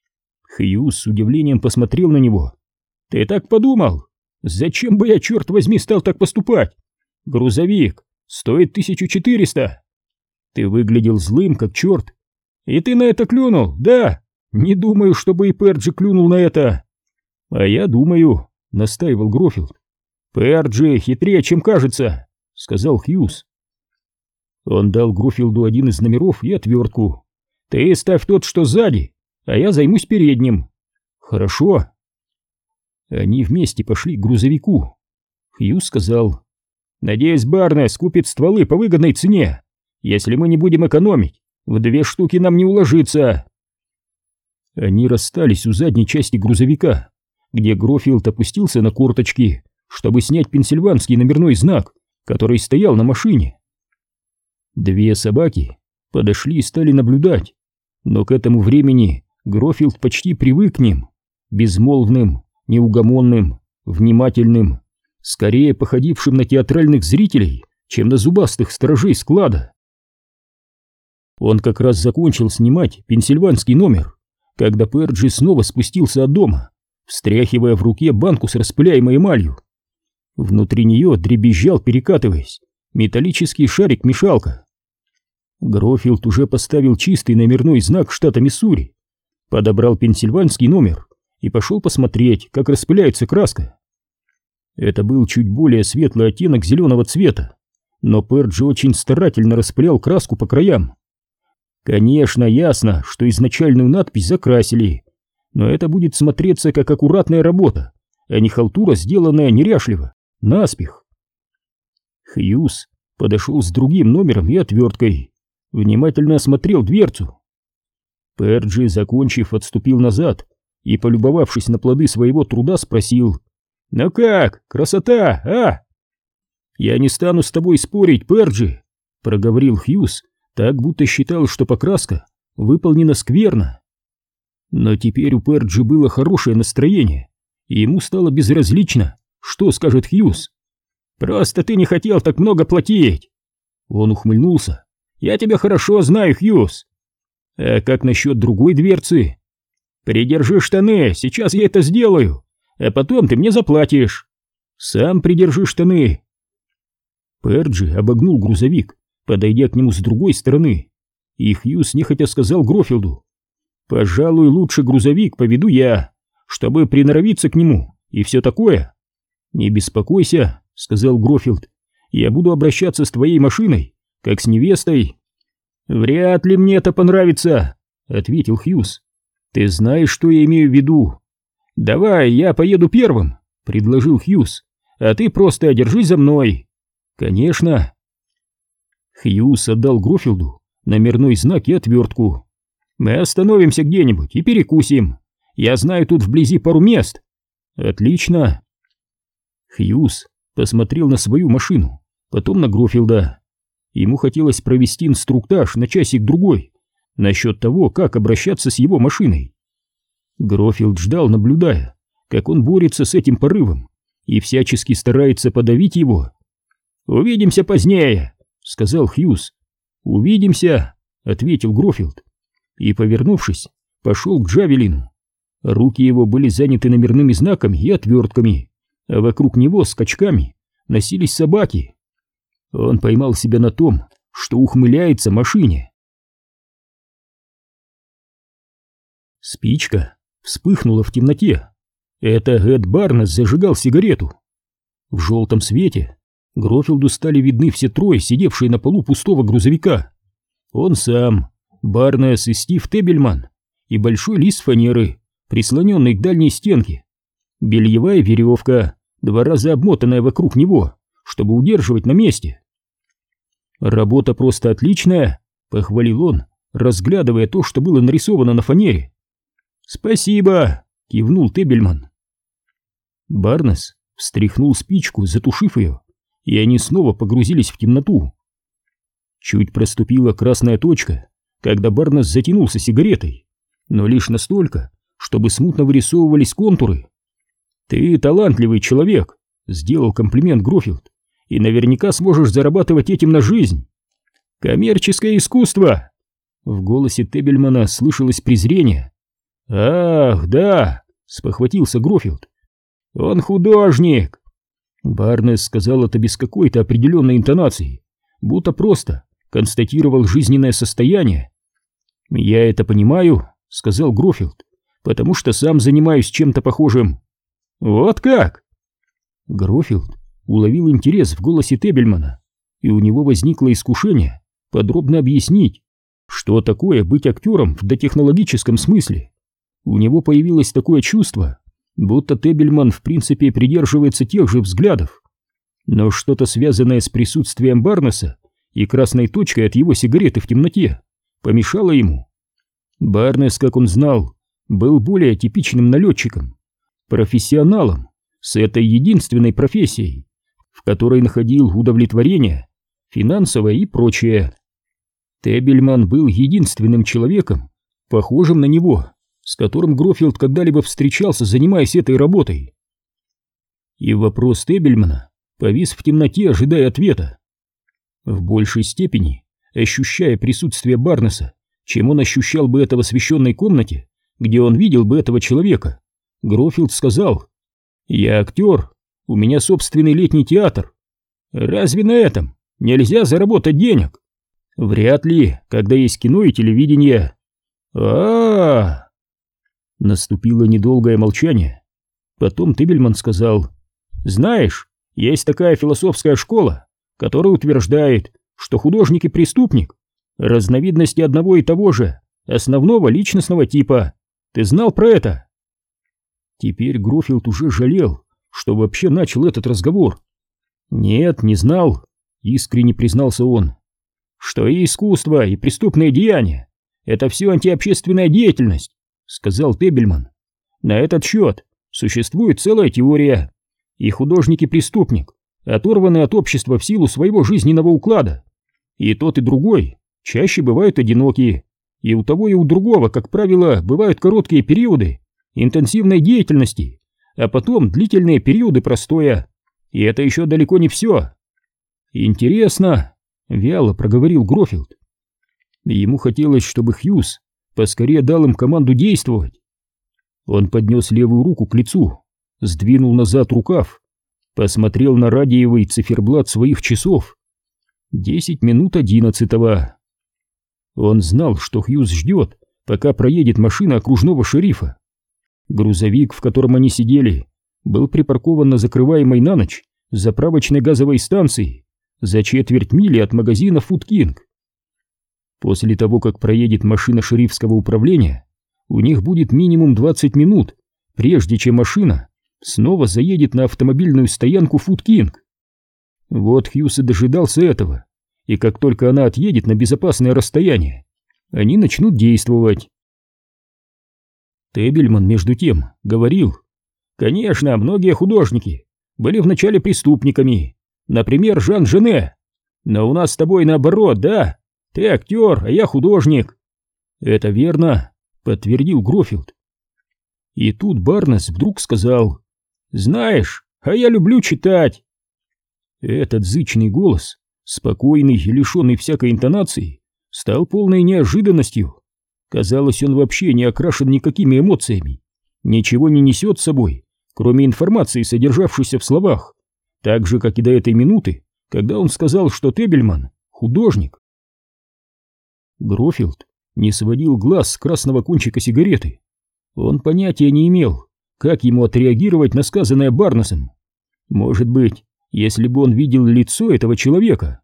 Хьюз с удивлением посмотрел на него. «Ты так подумал? Зачем бы я, черт возьми, стал так поступать? Грузовик стоит тысячу четыреста. Ты выглядел злым, как черт. И ты на это клюнул, да? Не думаю, чтобы и Перджи клюнул на это». «А я думаю», — настаивал Грофилд. «Перджи хитрее, чем кажется», — сказал Хьюз. Он дал Грофилду один из номеров и отвертку. «Ты ставь тот, что сзади, а я займусь передним». «Хорошо». Они вместе пошли к грузовику. Хьюз сказал: «Надеюсь, Барнес купит стволы по выгодной цене. Если мы не будем экономить, в две штуки нам не уложиться». Они расстались у задней части грузовика, где Грофилд опустился на корточки, чтобы снять пенсильванский номерной знак, который стоял на машине. Две собаки подошли и стали наблюдать, но к этому времени Грофилд почти привык к ним, безмолвным, неугомонным, внимательным, скорее походившим на театральных зрителей, чем на зубастых сторожей склада. Он как раз закончил снимать пенсильванский номер, когда Перджи снова спустился от дома, встряхивая в руке банку с распыляемой эмалью. Внутри нее дребезжал, перекатываясь, металлический шарик-мешалка. Грофилд уже поставил чистый номерной знак штата Миссури, подобрал пенсильванский номер и пошел посмотреть, как распыляется краска. Это был чуть более светлый оттенок зеленого цвета, но Перджи очень старательно распылял краску по краям. Конечно, ясно, что изначальную надпись закрасили, но это будет смотреться как аккуратная работа, а не халтура, сделанная неряшливо, наспех. Хьюз подошел с другим номером и отверткой, внимательно осмотрел дверцу. Перджи, закончив, отступил назад и, полюбовавшись на плоды своего труда, спросил: «Ну как, красота, а?» «Я не стану с тобой спорить, Перджи», — проговорил Хьюз, так будто считал, что покраска выполнена скверно. Но теперь у Перджи было хорошее настроение, и ему стало безразлично, что скажет Хьюз. «Просто ты не хотел так много платить!» Он ухмыльнулся. «Я тебя хорошо знаю, Хьюз!» «А как насчет другой дверцы?» «Придержи штаны, сейчас я это сделаю, а потом ты мне заплатишь!» «Сам придержи штаны!» Перджи обогнул грузовик, подойдя к нему с другой стороны, и Хьюз нехотя сказал Грофилду: «Пожалуй, лучше грузовик поведу я, чтобы приноровиться к нему и все такое». «Не беспокойся», — сказал Грофилд, — «я буду обращаться с твоей машиной, как с невестой». «Вряд ли мне это понравится», — ответил Хьюз. «Ты знаешь, что я имею в виду». «Давай, я поеду первым», — предложил Хьюз, — «а ты просто держись за мной». «Конечно». Хьюз отдал Грофилду номерной знак и отвертку. «Мы остановимся где-нибудь и перекусим. Я знаю тут вблизи пару мест». «Отлично». Хьюз посмотрел на свою машину, потом на Грофилда. Ему хотелось провести инструктаж на часик-другой насчет того, как обращаться с его машиной. Грофилд ждал, наблюдая, как он борется с этим порывом и всячески старается подавить его. «Увидимся позднее», — сказал Хьюз. «Увидимся», — ответил Грофилд и, повернувшись, пошел к Джавелину. Руки его были заняты номерными знаками и отвертками, а вокруг него скачками носились собаки. Он поймал себя на том, что ухмыляется машине. Спичка вспыхнула в темноте. Это Эд Барнес зажигал сигарету. В желтом свете Грофилду стали видны все трое, сидевшие на полу пустого грузовика. Он сам, Барнес и Стив Тебельман, и большой лист фанеры, прислоненный к дальней стенке. Бельевая веревка, два раза обмотанная вокруг него, чтобы удерживать на месте. «Работа просто отличная», — похвалил он, разглядывая то, что было нарисовано на фанере. «Спасибо», — кивнул Тебельман. Барнес встряхнул спичку, затушив ее, и они снова погрузились в темноту. Чуть проступила красная точка, когда Барнес затянулся сигаретой, но лишь настолько, чтобы смутно вырисовывались контуры. «Ты талантливый человек», — сделал комплимент Грофилд, «и наверняка сможешь зарабатывать этим на жизнь». «Коммерческое искусство!» В голосе Тебельмана слышалось презрение. «Ах, да!» — спохватился Грофилд. «Он художник!» Барнес сказал это без какой-то определенной интонации, будто просто констатировал жизненное состояние. «Я это понимаю», — сказал Грофилд, «потому что сам занимаюсь чем-то похожим». «Вот как?» Грофилд уловил интерес в голосе Тебельмана, и у него возникло искушение подробно объяснить, что такое быть актером в дотехнологическом смысле. У него появилось такое чувство, будто Тебельман в принципе придерживается тех же взглядов. Но что-то связанное с присутствием Барнеса и красной точкой от его сигареты в темноте помешало ему. Барнес, как он знал, был более типичным налетчиком, профессионалом с этой единственной профессией, в которой находил удовлетворение, финансовое и прочее. Тебельман был единственным человеком, похожим на него, с которым Грофилд когда-либо встречался, занимаясь этой работой. И вопрос Тебельмана повис в темноте, ожидая ответа. В большей степени ощущая присутствие Барнеса, чем он ощущал бы это в освещенной комнате, где он видел бы этого человека, Грофилд сказал: «Я актер, у меня собственный летний театр. Разве на этом нельзя заработать денег? Вряд ли, когда есть кино и телевидение». А-а-а! Наступило недолгое молчание. Потом Тебельман сказал: Знаешь, есть такая философская школа, которая утверждает, что художник и преступник — разновидности одного и того же, основного личностного типа. Ты знал про это?» Теперь Грофилд уже жалел, что вообще начал этот разговор. «Нет, не знал», — искренне признался он. «Что и искусство, и преступные деяния — это все антиобщественная деятельность», — сказал Тебельман. «На этот счет существует целая теория. И художник, и преступник оторваны от общества в силу своего жизненного уклада. И тот, и другой чаще бывают одиноки. И у того, и у другого, как правило, бывают короткие периоды интенсивной деятельности, а потом длительные периоды простоя. И это еще далеко не все». «Интересно», — вяло проговорил Грофилд. Ему хотелось, чтобы Хьюз поскорее дал им команду действовать. Он поднес левую руку к лицу, сдвинул назад рукав, посмотрел на радиевый циферблат своих часов. Десять минут одиннадцатого. Он знал, что Хьюз ждет, пока проедет машина окружного шерифа. Грузовик, в котором они сидели, был припаркован на закрываемой на ночь заправочной газовой станции за четверть мили от магазина Food King. После того, как проедет машина шерифского управления, у них будет минимум двадцать минут, прежде чем машина снова заедет на автомобильную стоянку Food King. Вот Хьюз и дожидался этого, и как только она отъедет на безопасное расстояние, они начнут действовать. Тебельман, между тем, говорил: «Конечно, многие художники были вначале преступниками, например, Жан Жене, но у нас с тобой наоборот, да? Ты актер, а я художник». «Это верно», — подтвердил Грофилд. И тут Барнес вдруг сказал: «Знаешь, а я люблю читать». Этот зычный голос, спокойный и лишенный всякой интонации, стал полной неожиданностью. Казалось, он вообще не окрашен никакими эмоциями, ничего не несет с собой, кроме информации, содержавшейся в словах, так же, как и до этой минуты, когда он сказал, что Тебельман — художник. Грофилд не сводил глаз с красного кончика сигареты. Он понятия не имел, как ему отреагировать на сказанное Барнесом. Может быть, если бы он видел лицо этого человека.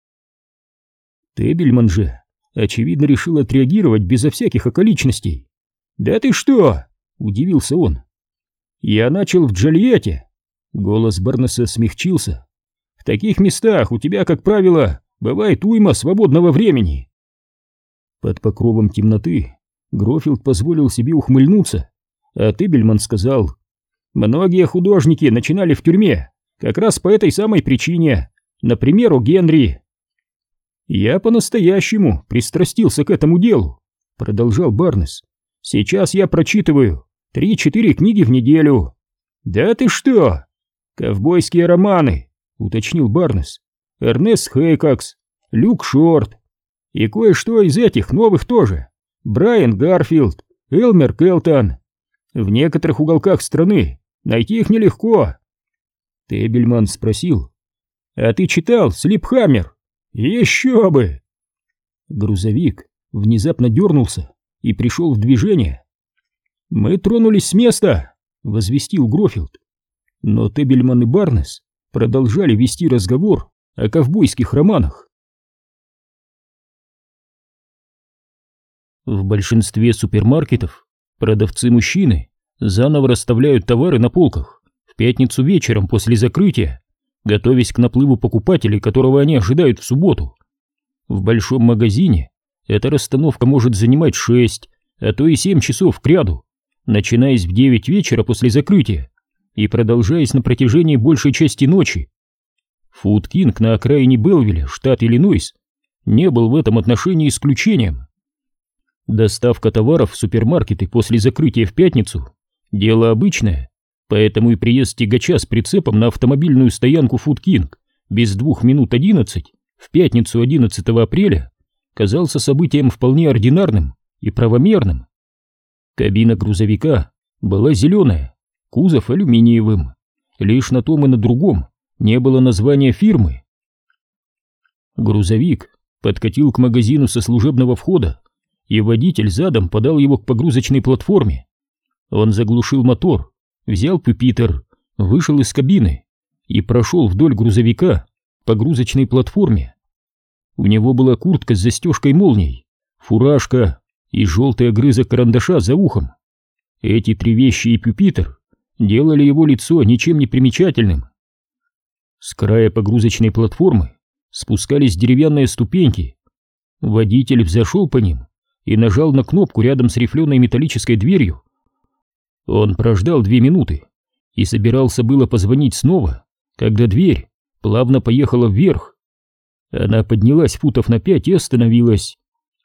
Тебельман же, очевидно, решил отреагировать безо всяких околичностей. «Да ты что?» — удивился он. «Я начал в Джульетте». Голос Барнеса смягчился. «В таких местах у тебя, как правило, бывает уйма свободного времени». Под покровом темноты Грофилд позволил себе ухмыльнуться, а Тебельман сказал: «Многие художники начинали в тюрьме как раз по этой самой причине, например, у Генри». «Я по-настоящему пристрастился к этому делу», — продолжал Барнес. «Сейчас я прочитываю три-четыре книги в неделю». «Да ты что?» «Ковбойские романы», — уточнил Барнес. «Эрнест Хейкокс, Люк Шорт. И кое-что из этих новых тоже. Брайан Гарфилд, Элмер Келтон. В некоторых уголках страны найти их нелегко». Тебельман спросил: «А ты читал Слипхаммер?» «Еще бы!» Грузовик внезапно дернулся и пришел в движение. «Мы тронулись с места», — возвестил Грофилд. Но Тебельман и Барнес продолжали вести разговор о ковбойских романах. В большинстве супермаркетов продавцы-мужчины заново расставляют товары на полках в пятницу вечером после закрытия, готовясь к наплыву покупателей, которого они ожидают в субботу. В большом магазине эта расстановка может занимать шесть, а то и семь часов кряду, начинаясь в девять вечера после закрытия и продолжаясь на протяжении большей части ночи. Food King на окраине Белвилля, штат Иллинойс, не был в этом отношении исключением. Доставка товаров в супермаркеты после закрытия в пятницу – дело обычное. Поэтому и приезд тягача с прицепом на автомобильную стоянку Food King без двух минут одиннадцать в пятницу одиннадцатого апреля казался событием вполне ординарным и правомерным. Кабина грузовика была зеленая, кузов алюминиевым, лишь на том и на другом не было названия фирмы. Грузовик подкатил к магазину со служебного входа, и водитель задом подал его к погрузочной платформе. Он заглушил мотор, взял пюпитр, вышел из кабины и прошел вдоль грузовика по грузочной платформе. У него была куртка с застежкой-молнией, фуражка и желтый огрызок карандаша за ухом. Эти три вещи и пюпитр делали его лицо ничем не примечательным. С края погрузочной платформы спускались деревянные ступеньки. Водитель взошел по ним и нажал на кнопку рядом с рифленой металлической дверью. Он прождал две минуты и собирался было позвонить снова, когда дверь плавно поехала вверх. Она поднялась футов на пять и остановилась.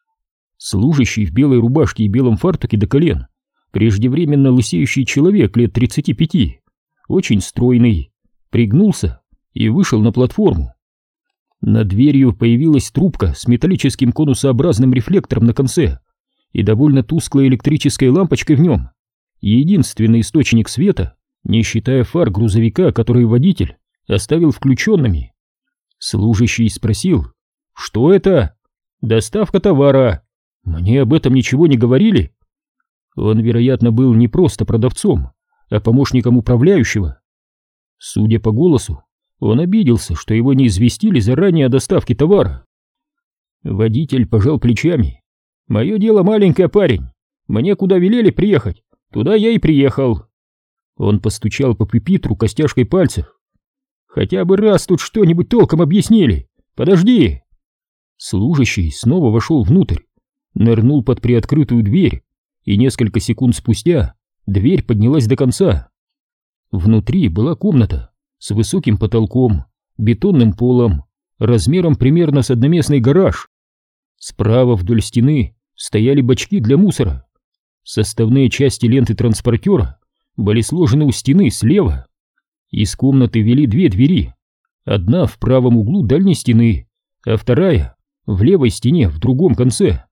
Служащий в белой рубашке и белом фартуке до колен, преждевременно лысеющий человек лет тридцати пяти, очень стройный, пригнулся и вышел на платформу. Над дверью появилась трубка с металлическим конусообразным рефлектором на конце и довольно тусклой электрической лампочкой в нем. Единственный источник света, не считая фар грузовика, который водитель оставил включенными. Служащий спросил: «Что это?» «Доставка товара. Мне об этом ничего не говорили?» Он, вероятно, был не просто продавцом, а помощником управляющего. Судя по голосу, он обиделся, что его не известили заранее о доставке товара. Водитель пожал плечами. «Мое дело маленькое, парень. Мне куда велели приехать, туда я и приехал». Он постучал по пюпитру костяшкой пальцев. «Хотя бы раз тут что-нибудь толком объяснили. Подожди!» Служащий снова вошел внутрь, нырнул под приоткрытую дверь, и несколько секунд спустя дверь поднялась до конца. Внутри была комната с высоким потолком, бетонным полом, размером примерно с одноместный гараж. Справа вдоль стены стояли бачки для мусора. Составные части ленты транспортера были сложены у стены слева. Из комнаты вели две двери, одна в правом углу дальней стены, а вторая в левой стене в другом конце.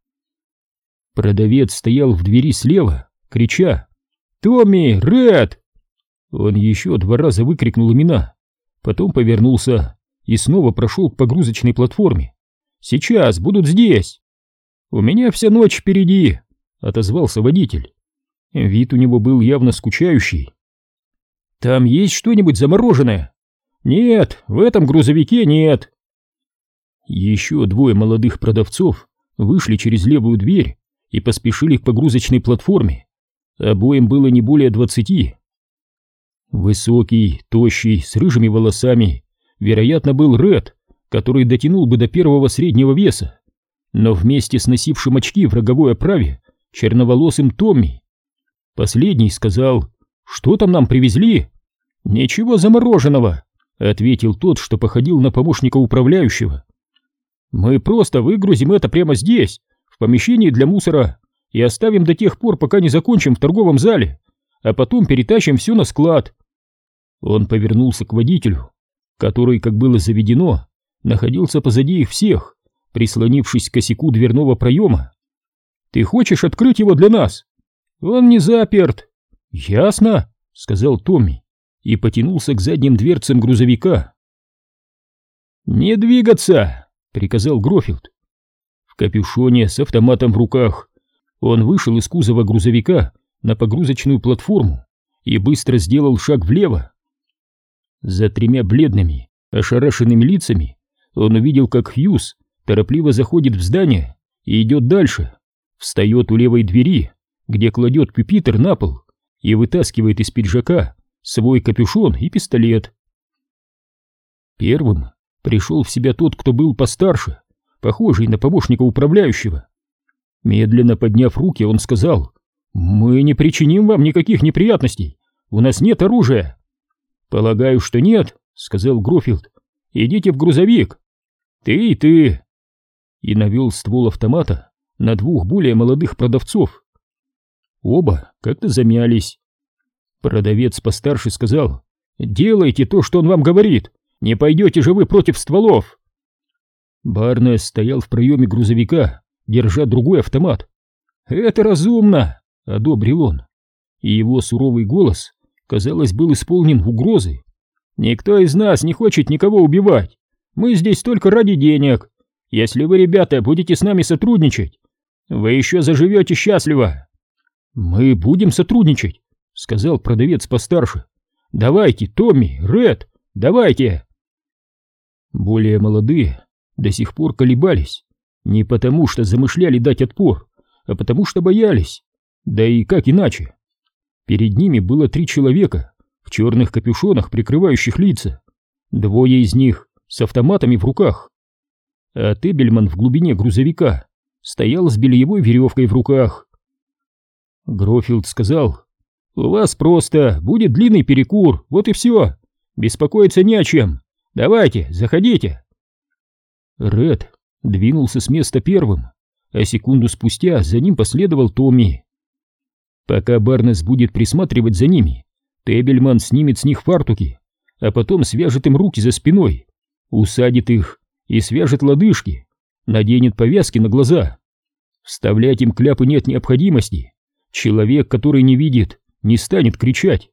Продавец стоял в двери слева, крича: «Томми! Ред!» Он еще два раза выкрикнул имена, потом повернулся и снова прошел к погрузочной платформе. «Сейчас будут здесь!» «У меня вся ночь впереди!» — отозвался водитель. Вид у него был явно скучающий. «Там есть что-нибудь замороженное?» «Нет, в этом грузовике нет». Еще двое молодых продавцов вышли через левую дверь и поспешили к погрузочной платформе. Обоим было не более двадцати. Высокий, тощий, с рыжими волосами, вероятно, был Ред, который дотянул бы до первого среднего веса, но вместе с носившим очки в роговой оправе черноволосым Томми. Последний сказал: «Что там нам привезли?» «Ничего замороженного», — ответил тот, что походил на помощника управляющего. «Мы просто выгрузим это прямо здесь, в помещении для мусора, и оставим до тех пор, пока не закончим в торговом зале, а потом перетащим все на склад». Он повернулся к водителю, который, как было заведено, находился позади их всех, прислонившись к косяку дверного проема. «Ты хочешь открыть его для нас?» «Он не заперт». «Ясно», — сказал Томми и потянулся к задним дверцам грузовика. «Не двигаться!» — приказал Грофилд. В капюшоне с автоматом в руках он вышел из кузова грузовика на погрузочную платформу и быстро сделал шаг влево. За тремя бледными, ошарашенными лицами он увидел, как Хьюз торопливо заходит в здание и идет дальше, встает у левой двери, где кладет пюпитр на пол и вытаскивает из пиджака свой капюшон и пистолет. Первым пришел в себя тот, кто был постарше, похожий на помощника управляющего. Медленно подняв руки, он сказал: «Мы не причиним вам никаких неприятностей, у нас нет оружия». «Полагаю, что нет», — сказал Грофилд. «Идите в грузовик. Ты и ты». И навел ствол автомата на двух более молодых продавцов. Оба как-то замялись. Продавец постарше сказал: «Делайте то, что он вам говорит, не пойдете же вы против стволов». Барнес стоял в проеме грузовика, держа другой автомат. «Это разумно», — одобрил он, и его суровый голос, казалось, был исполнен угрозы. «Никто из нас не хочет никого убивать. Мы здесь только ради денег. Если вы, ребята, будете с нами сотрудничать, вы еще заживете счастливо». «Мы будем сотрудничать», — сказал продавец постарше. «Давайте, Томми, Ред, Давайте!» Более молодые до сих пор колебались, не потому что замышляли дать отпор, а потому что боялись. Да и как иначе? Перед ними было три человека в черных капюшонах, прикрывающих лица. Двое из них с автоматами в руках. А Тебельман в глубине грузовика стоял с бельевой веревкой в руках. Грофилд сказал: «У вас просто будет длинный перекур, вот и все. Беспокоиться не о чем. Давайте, заходите». Ред двинулся с места первым, а секунду спустя за ним последовал Томми. Пока Барнес будет присматривать за ними, Тебельман снимет с них фартуки, а потом свяжет им руки за спиной, усадит их и свяжет лодыжки, наденет повязки на глаза. Вставлять им кляпы нет необходимости. Человек, который не видит, не станет кричать.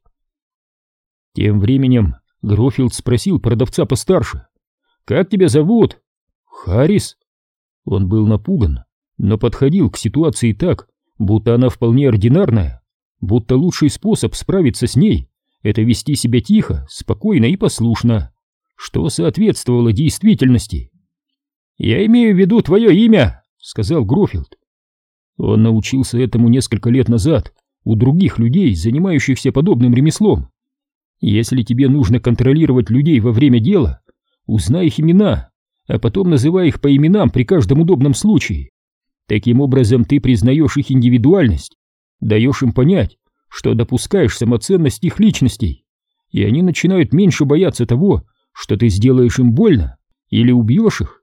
Тем временем Грофилд спросил продавца постарше: «Как тебя зовут?» «Харрис». Он был напуган, но подходил к ситуации так, будто она вполне ординарная, будто лучший способ справиться с ней — это вести себя тихо, спокойно и послушно, что соответствовало действительности. «Я имею в виду твое имя», — сказал Грофилд. Он научился этому несколько лет назад у других людей, занимающихся подобным ремеслом. Если тебе нужно контролировать людей во время дела, узнай их имена, а потом называй их по именам при каждом удобном случае. Таким образом ты признаешь их индивидуальность, даешь им понять, что допускаешь самоценность их личностей, и они начинают меньше бояться того, что ты сделаешь им больно или убьешь их.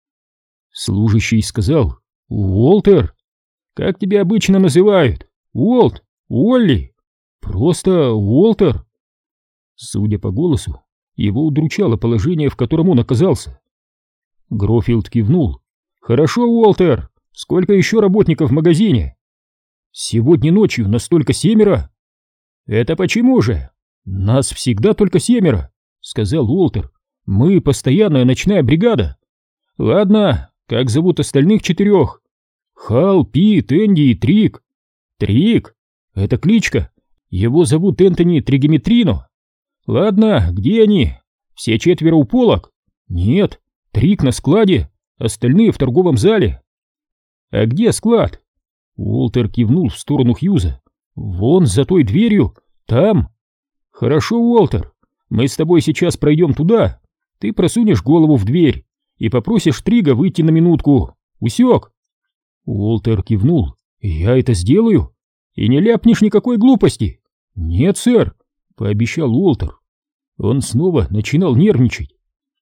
Служащий сказал: «Уолтер». «Как тебя обычно называют? Уолт? Уолли?» «Просто Уолтер». Судя по голосу, его удручало положение, в котором он оказался. Грофилд кивнул. «Хорошо, Уолтер. Сколько еще работников в магазине?» «Сегодня ночью нас только семеро». «Это почему же?» «Нас всегда только семеро», — сказал Уолтер. «Мы постоянная ночная бригада». «Ладно, как зовут остальных четырех?» «Хал, Пит, Энди и Трик». «Трик? Это кличка. Его зовут Энтони Тригеметрино». «Ладно, где они? Все четверо у полок?» «Нет, Трик на складе, остальные в торговом зале». «А где склад?» Уолтер кивнул в сторону Хьюза. «Вон за той дверью, там». «Хорошо, Уолтер, мы с тобой сейчас пройдем туда. Ты просунешь голову в дверь и попросишь Трига выйти на минутку. Усек?» Уолтер кивнул. «Я это сделаю. И не ляпнешь никакой глупости». «Нет, сэр», — пообещал Уолтер. Он снова начинал нервничать.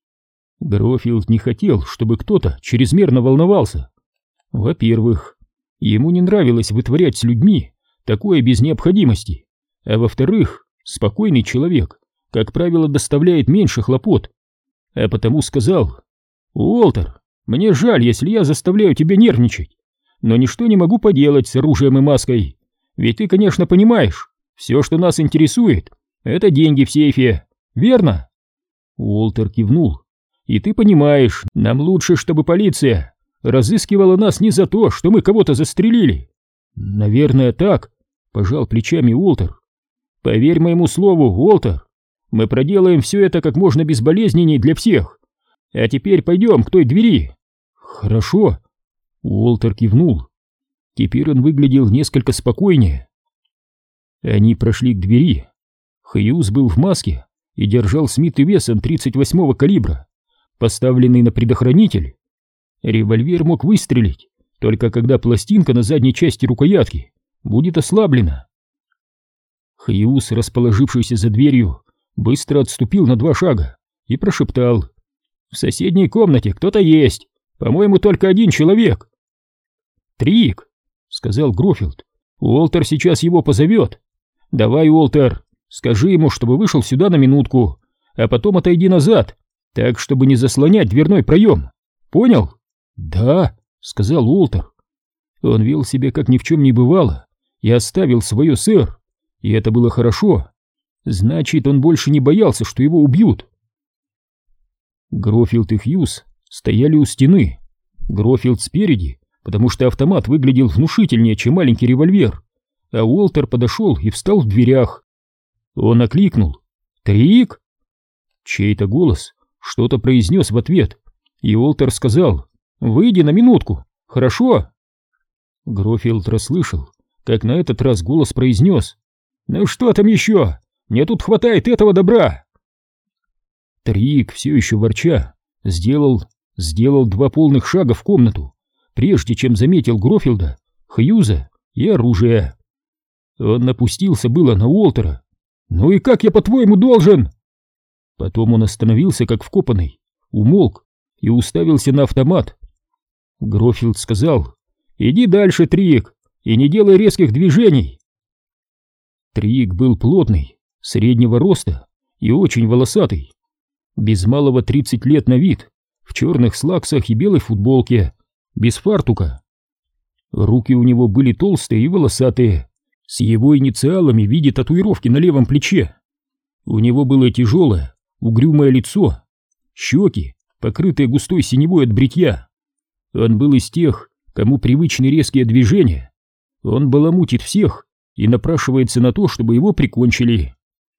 Грофилд не хотел, чтобы кто-то чрезмерно волновался. Во-первых, ему не нравилось вытворять с людьми такое без необходимости, а во-вторых, спокойный человек, как правило, доставляет меньше хлопот. А потому сказал: «Уолтер, мне жаль, если я заставляю тебя нервничать, но ничто не могу поделать с оружием и маской, ведь ты, конечно, понимаешь, все, что нас интересует, это деньги в сейфе, верно?» Уолтер кивнул. «И ты понимаешь, нам лучше, чтобы полиция разыскивала нас не за то, что мы кого-то застрелили». «Наверное, так», — пожал плечами Уолтер. «Поверь моему слову, Уолтер, мы проделаем все это как можно безболезненней для всех. А теперь пойдем к той двери». «Хорошо», — Уолтер кивнул. Теперь он выглядел несколько спокойнее. Они прошли к двери. Хьюз был в маске и держал Смит и Вессон тридцать восьмого калибра, поставленный на предохранитель. Револьвер мог выстрелить только когда пластинка на задней части рукоятки будет ослаблена. Хьюз, расположившийся за дверью, быстро отступил на два шага и прошептал: «В соседней комнате кто-то есть, по-моему, только один человек». «Трик», — сказал Грофилд, — «Уолтер сейчас его позовет. Давай, Уолтер, скажи ему, чтобы вышел сюда на минутку, а потом отойди назад, так, чтобы не заслонять дверной проем. Понял?» «Да», — сказал Уолтер. Он вел себя, как ни в чем не бывало, и оставил свое «сэр», и это было хорошо. Значит, он больше не боялся, что его убьют. Грофилд и Хьюз стояли у стены. Грофилд спереди, потому что автомат выглядел внушительнее, чем маленький револьвер, а Уолтер подошел и встал в дверях. Он окликнул: «Трик!» Чей-то голос что-то произнес в ответ, и Уолтер сказал: «Выйди на минутку, хорошо?» Грофилд расслышал, как на этот раз голос произнес: «Ну что там еще? Мне тут хватает этого добра!» Трик, все еще ворча, сделал, сделал два полных шага в комнату, прежде чем заметил Грофилда, Хьюза и оружие. Он напустился было на Уолтера. «Ну и как я, по-твоему, должен?» Потом он остановился как вкопанный, умолк и уставился на автомат. Грофилд сказал: «Иди дальше, Трик, и не делай резких движений». Трик был плотный, среднего роста и очень волосатый, без малого тридцать лет на вид, в черных слаксах и белой футболке, без фартука. Руки у него были толстые и волосатые, с его инициалами в виде татуировки на левом плече. У него было тяжелое, угрюмое лицо, щеки, покрытые густой синевой от бритья. Он был из тех, кому привычны резкие движения. Он баламутит всех и напрашивается на то, чтобы его прикончили.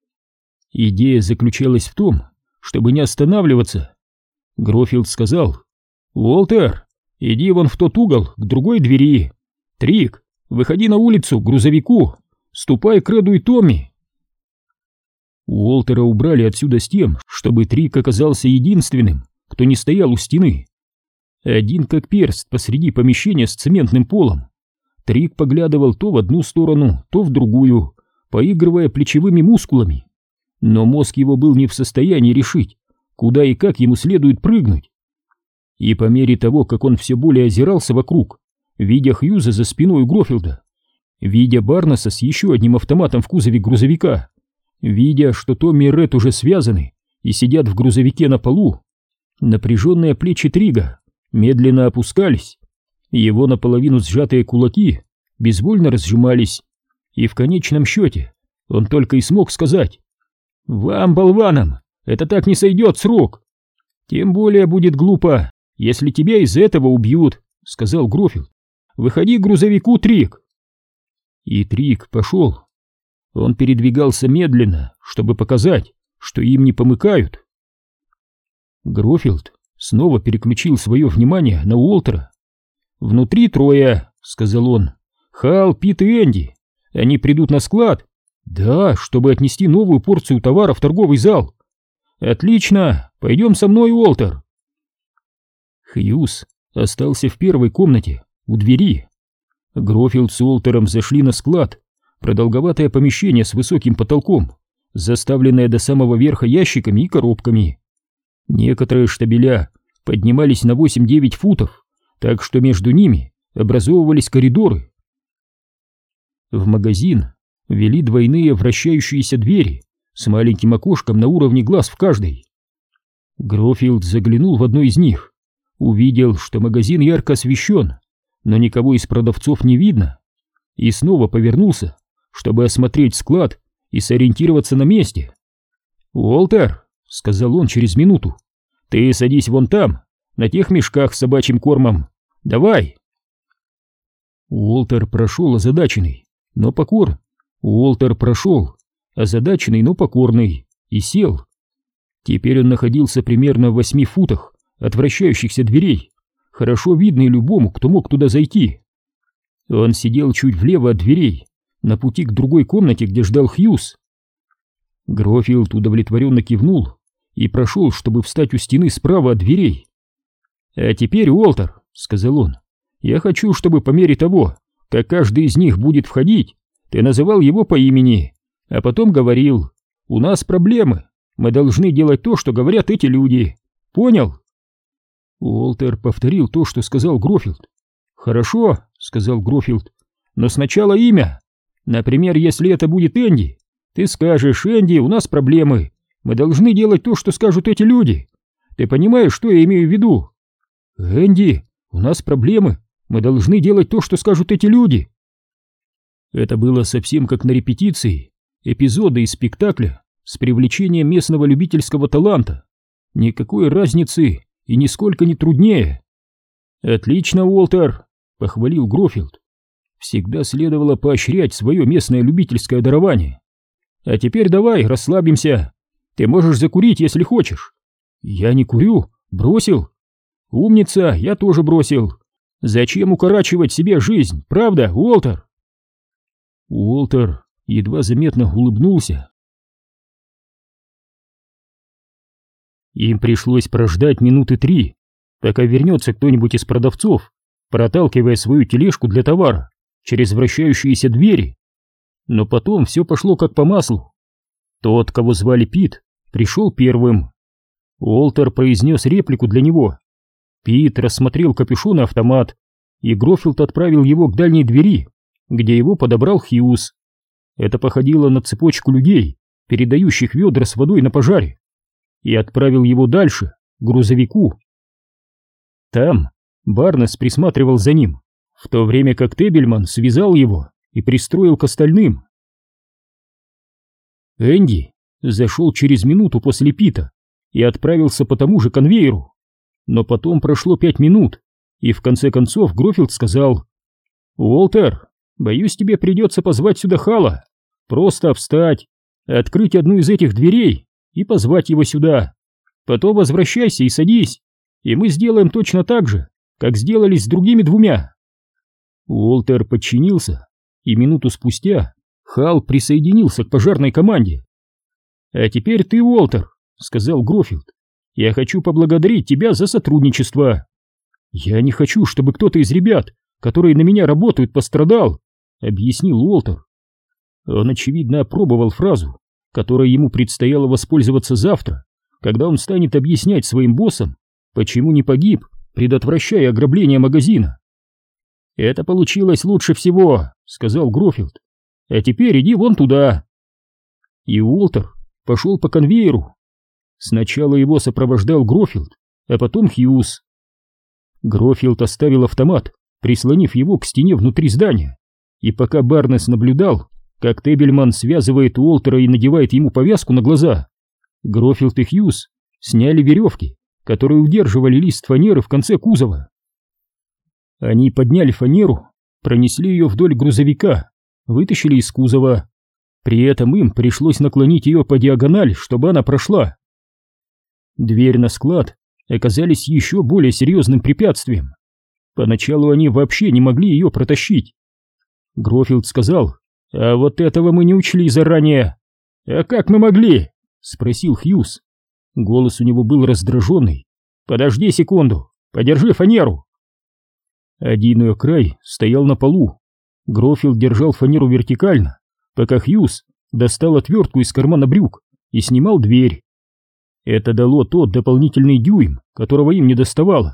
Идея заключалась в том, чтобы не останавливаться. Грофилд сказал: «Уолтер, иди вон в тот угол, к другой двери. Трик, выходи на улицу, к грузовику, ступай к Реду и Томми». Уолтера убрали отсюда с тем, чтобы Трик оказался единственным, кто не стоял у стены. Один как перст посреди помещения с цементным полом. Трик поглядывал то в одну сторону, то в другую, поигрывая плечевыми мускулами. Но мозг его был не в состоянии решить, куда и как ему следует прыгнуть. И по мере того, как он все более озирался вокруг, видя Хьюза за спиной Грофилда, видя Барнеса с еще одним автоматом в кузове грузовика, видя, что Томми и Ред уже связаны и сидят в грузовике на полу, напряженные плечи Трига медленно опускались, его наполовину сжатые кулаки безвольно разжимались, и в конечном счете он только и смог сказать: «Вам, болванам, это так не сойдет с рук! Тем более будет глупо, если тебя из-за этого убьют», — сказал Грофилд. «Выходи к грузовику, Трик». И Трик пошел. Он передвигался медленно, чтобы показать, что им не помыкают. Грофилд снова переключил свое внимание на Уолтера. «Внутри трое», — сказал он. «Хал, Пит и Энди. Они придут на склад?» «Да, чтобы отнести новую порцию товара в торговый зал». «Отлично, пойдем со мной, Уолтер». Хьюз остался в первой комнате, у двери. Грофилд с Уолтером зашли на склад, продолговатое помещение с высоким потолком, заставленное до самого верха ящиками и коробками. Некоторые штабеля поднимались на восемь-девять футов, так что между ними образовывались коридоры. В магазин вели двойные вращающиеся двери с маленьким окошком на уровне глаз в каждой. Грофилд заглянул в одну из них, увидел, что магазин ярко освещен, но никого из продавцов не видно, и снова повернулся, чтобы осмотреть склад и сориентироваться на месте. «Уолтер», — сказал он через минуту, — «ты садись вон там, на тех мешках с собачьим кормом. Давай!» Уолтер прошел озадаченный, но покор. Уолтер прошел, озадаченный, но покорный, и сел. Теперь он находился примерно в восьми футах от вращающихся дверей, хорошо видный любому, кто мог туда зайти. Он сидел чуть влево от дверей, на пути к другой комнате, где ждал Хьюз. Грофилд удовлетворенно кивнул и прошел, чтобы встать у стены справа от дверей. «А теперь, Уолтер», — сказал он, — «я хочу, чтобы по мере того, как каждый из них будет входить, ты называл его по имени, а потом говорил: у нас проблемы, мы должны делать то, что говорят эти люди. Понял?» Уолтер повторил то, что сказал Грофилд. «Хорошо», — сказал Грофилд, — «но сначала имя. Например, если это будет Энди, ты скажешь: Энди, у нас проблемы, мы должны делать то, что скажут эти люди. Ты понимаешь, что я имею в виду?» «Энди, у нас проблемы, мы должны делать то, что скажут эти люди». Это было совсем как на репетиции, эпизоды из спектакля с привлечением местного любительского таланта. Никакой разницы и нисколько не труднее. «Отлично, Уолтер», — похвалил Грофилд. Всегда следовало поощрять свое местное любительское дарование. «А теперь давай расслабимся. Ты можешь закурить, если хочешь. Я не курю, бросил. Умница, я тоже бросил. Зачем укорачивать себе жизнь, правда, Уолтер? Уолтер едва заметно улыбнулся. Им пришлось прождать минуты три, пока вернется кто-нибудь из продавцов, проталкивая свою тележку для товара через вращающиеся двери. Но потом все пошло как по маслу. Тот, кого звали Пит, пришел первым. Уолтер произнес реплику для него. Пит рассмотрел капюшон и автомат, и Грофилд отправил его к дальней двери, где его подобрал Хьюз. Это походило на цепочку людей, передающих ведра с водой на пожаре, и отправил его дальше, к грузовику. Там Барнес присматривал за ним, в то время как Тебельман связал его и пристроил к остальным. Энди зашел через минуту после Пита и отправился по тому же конвейеру, но потом прошло пять минут, и в конце концов Грофилд сказал: «Уолтер, боюсь, тебе придется позвать сюда Хала. Просто встать, открыть одну из этих дверей и позвать его сюда. Потом возвращайся и садись, и мы сделаем точно так же, как сделали с другими двумя». Уолтер подчинился, и минуту спустя Хал присоединился к пожарной команде. «А теперь ты, Уолтер», — сказал Грофилд, — «я хочу поблагодарить тебя за сотрудничество». «Я не хочу, чтобы кто-то из ребят, которые на меня работают, пострадал», — объяснил Уолтер. Он, очевидно, опробовал фразу, которой ему предстояло воспользоваться завтра, когда он станет объяснять своим боссам, почему не погиб, предотвращая ограбление магазина. «Это получилось лучше всего», — сказал Грофилд. «А теперь иди вон туда». И Уолтер пошел по конвейеру. Сначала его сопровождал Грофилд, а потом Хьюз. Грофилд оставил автомат, прислонив его к стене внутри здания, и пока Барнес наблюдал, как Тебельман связывает Уолтера и надевает ему повязку на глаза, Грофилд и Хьюз сняли веревки, которые удерживали лист фанеры в конце кузова. Они подняли фанеру, пронесли ее вдоль грузовика, вытащили из кузова. При этом им пришлось наклонить ее по диагонали, чтобы она прошла. Дверь на склад оказались еще более серьезным препятствием. Поначалу они вообще не могли ее протащить. Грофилд сказал: «А вот этого мы не учли заранее». «А как мы могли?» — спросил Хьюз. Голос у него был раздраженный. «Подожди секунду, подержи фанеру». Один ее край стоял на полу. Грофилд держал фанеру вертикально, пока Хьюз достал отвертку из кармана брюк и снимал дверь. Это дало тот дополнительный дюйм, которого им не доставало.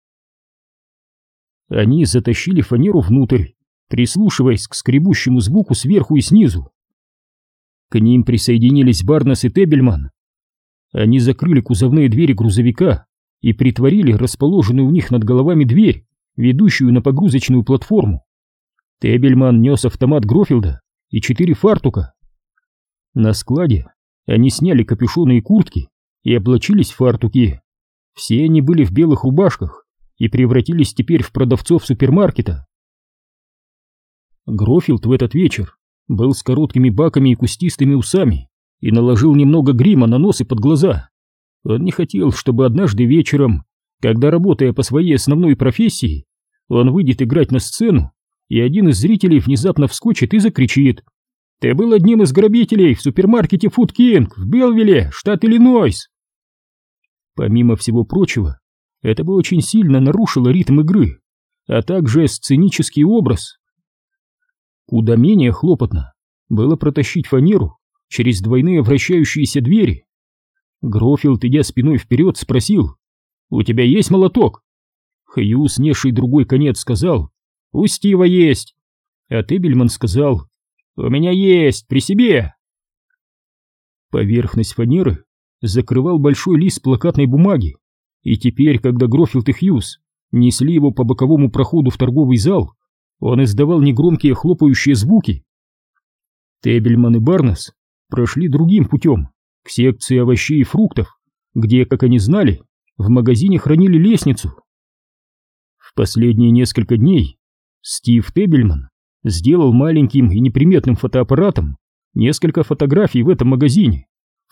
Они затащили фанеру внутрь, прислушиваясь к скребущему звуку сверху и снизу. К ним присоединились Барнес и Тебельман. Они закрыли кузовные двери грузовика и притворили расположенную у них над головами дверь, ведущую на погрузочную платформу. Тебельман нес автомат Грофилда и четыре фартука. На складе они сняли капюшоны и куртки и облачились в фартуки. Все они были в белых рубашках и превратились теперь в продавцов супермаркета. Грофилд в этот вечер был с короткими баками и кустистыми усами и наложил немного грима на нос и под глаза. Он не хотел, чтобы однажды вечером, когда, работая по своей основной профессии, он выйдет играть на сцену, и один из зрителей внезапно вскочит и закричит: «Ты был одним из грабителей в супермаркете Food King в Белвилле, штат Иллинойс!» Помимо всего прочего, это бы очень сильно нарушило ритм игры, а также сценический образ. Куда менее хлопотно было протащить фанеру через двойные вращающиеся двери. Грофилд, идя спиной вперед, спросил: «У тебя есть молоток?» Хьюз, несший другой конец, сказал: «У Стива есть». А Тебельман сказал: «У меня есть, при себе». Поверхность фанеры закрывал большой лист плакатной бумаги, и теперь, когда Грофилд и Хьюз несли его по боковому проходу в торговый зал, он издавал негромкие хлопающие звуки. Тебельман и Барнес прошли другим путем, к секции овощей и фруктов, где, как они знали, в магазине хранили лестницу. В последние несколько дней Стив Тебельман сделал маленьким и неприметным фотоаппаратом несколько фотографий в этом магазине,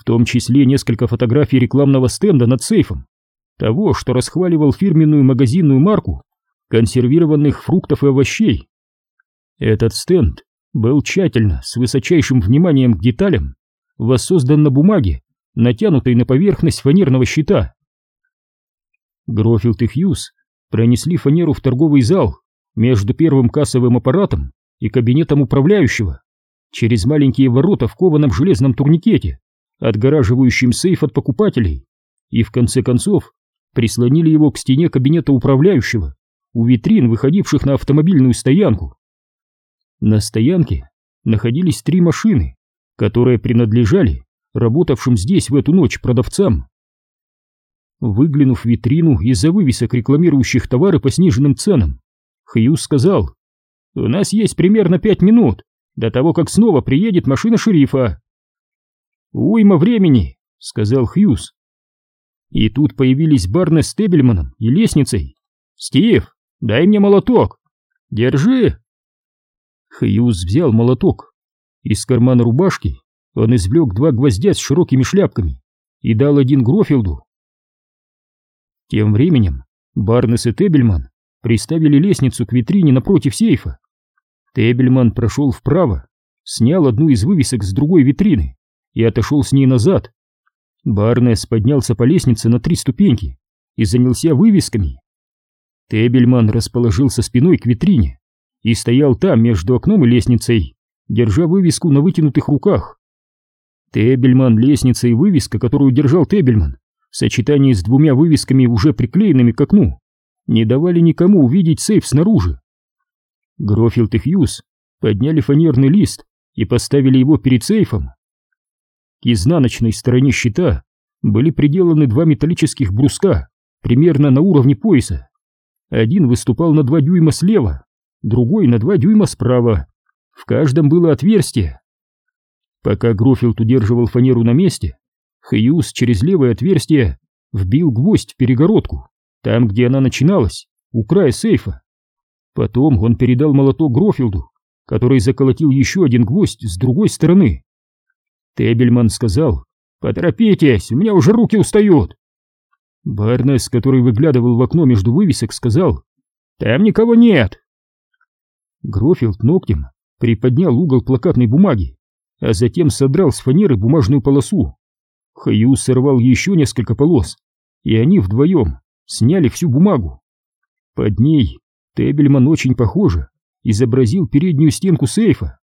в том числе несколько фотографий рекламного стенда над сейфом, того, что расхваливал фирменную магазинную марку консервированных фруктов и овощей. Этот стенд был тщательно, с высочайшим вниманием к деталям, воссоздан на бумаге, натянутой на поверхность фанерного щита. Грофилд и Хьюз пронесли фанеру в торговый зал между первым кассовым аппаратом и кабинетом управляющего, через маленькие ворота в кованом железном турникете, отгораживающим сейф от покупателей, и в конце концов прислонили его к стене кабинета управляющего у витрин, выходивших на автомобильную стоянку. На стоянке находились три машины, которые принадлежали работавшим здесь в эту ночь продавцам. Выглянув в витрину из-за вывесок, рекламирующих товары по сниженным ценам, Хьюз сказал: «У нас есть примерно пять минут до того, как снова приедет машина шерифа». «Уйма времени», — сказал Хьюз. И тут появились Барнес с Тебельманом и лестницей. «Стив, дай мне молоток». «Держи». Хьюз взял молоток. Из кармана рубашки он извлек два гвоздя с широкими шляпками и дал один Грофилду. Тем временем Барнес и Тебельман приставили лестницу к витрине напротив сейфа. Тебельман прошел вправо, снял одну из вывесок с другой витрины и отошел с ней назад. Барнес поднялся по лестнице на три ступеньки и занялся вывесками. Тебельман расположился спиной к витрине и стоял там между окном и лестницей, держа вывеску на вытянутых руках. Тебельман, лестница и вывеска, которую держал Тебельман, в сочетании с двумя вывесками, уже приклеенными к окну, не давали никому увидеть сейф снаружи. Грофилд и Хьюз подняли фанерный лист и поставили его перед сейфом. К изнаночной стороне щита были приделаны два металлических бруска примерно на уровне пояса. Один выступал на два дюйма слева, другой на два дюйма справа. В каждом было отверстие. Пока Грофилд удерживал фанеру на месте, Хьюз через левое отверстие вбил гвоздь в перегородку, там, где она начиналась, у края сейфа. Потом он передал молоток Грофилду, который заколотил еще один гвоздь с другой стороны. Тебельман сказал: «Поторопитесь, у меня уже руки устают». Барнес, который выглядывал в окно между вывесок, сказал: «Там никого нет». Грофилд ногтем приподнял угол плакатной бумаги, а затем содрал с фанеры бумажную полосу. Хьюз сорвал еще несколько полос, и они вдвоем сняли всю бумагу. Под ней Тебельман очень похоже изобразил переднюю стенку сейфа.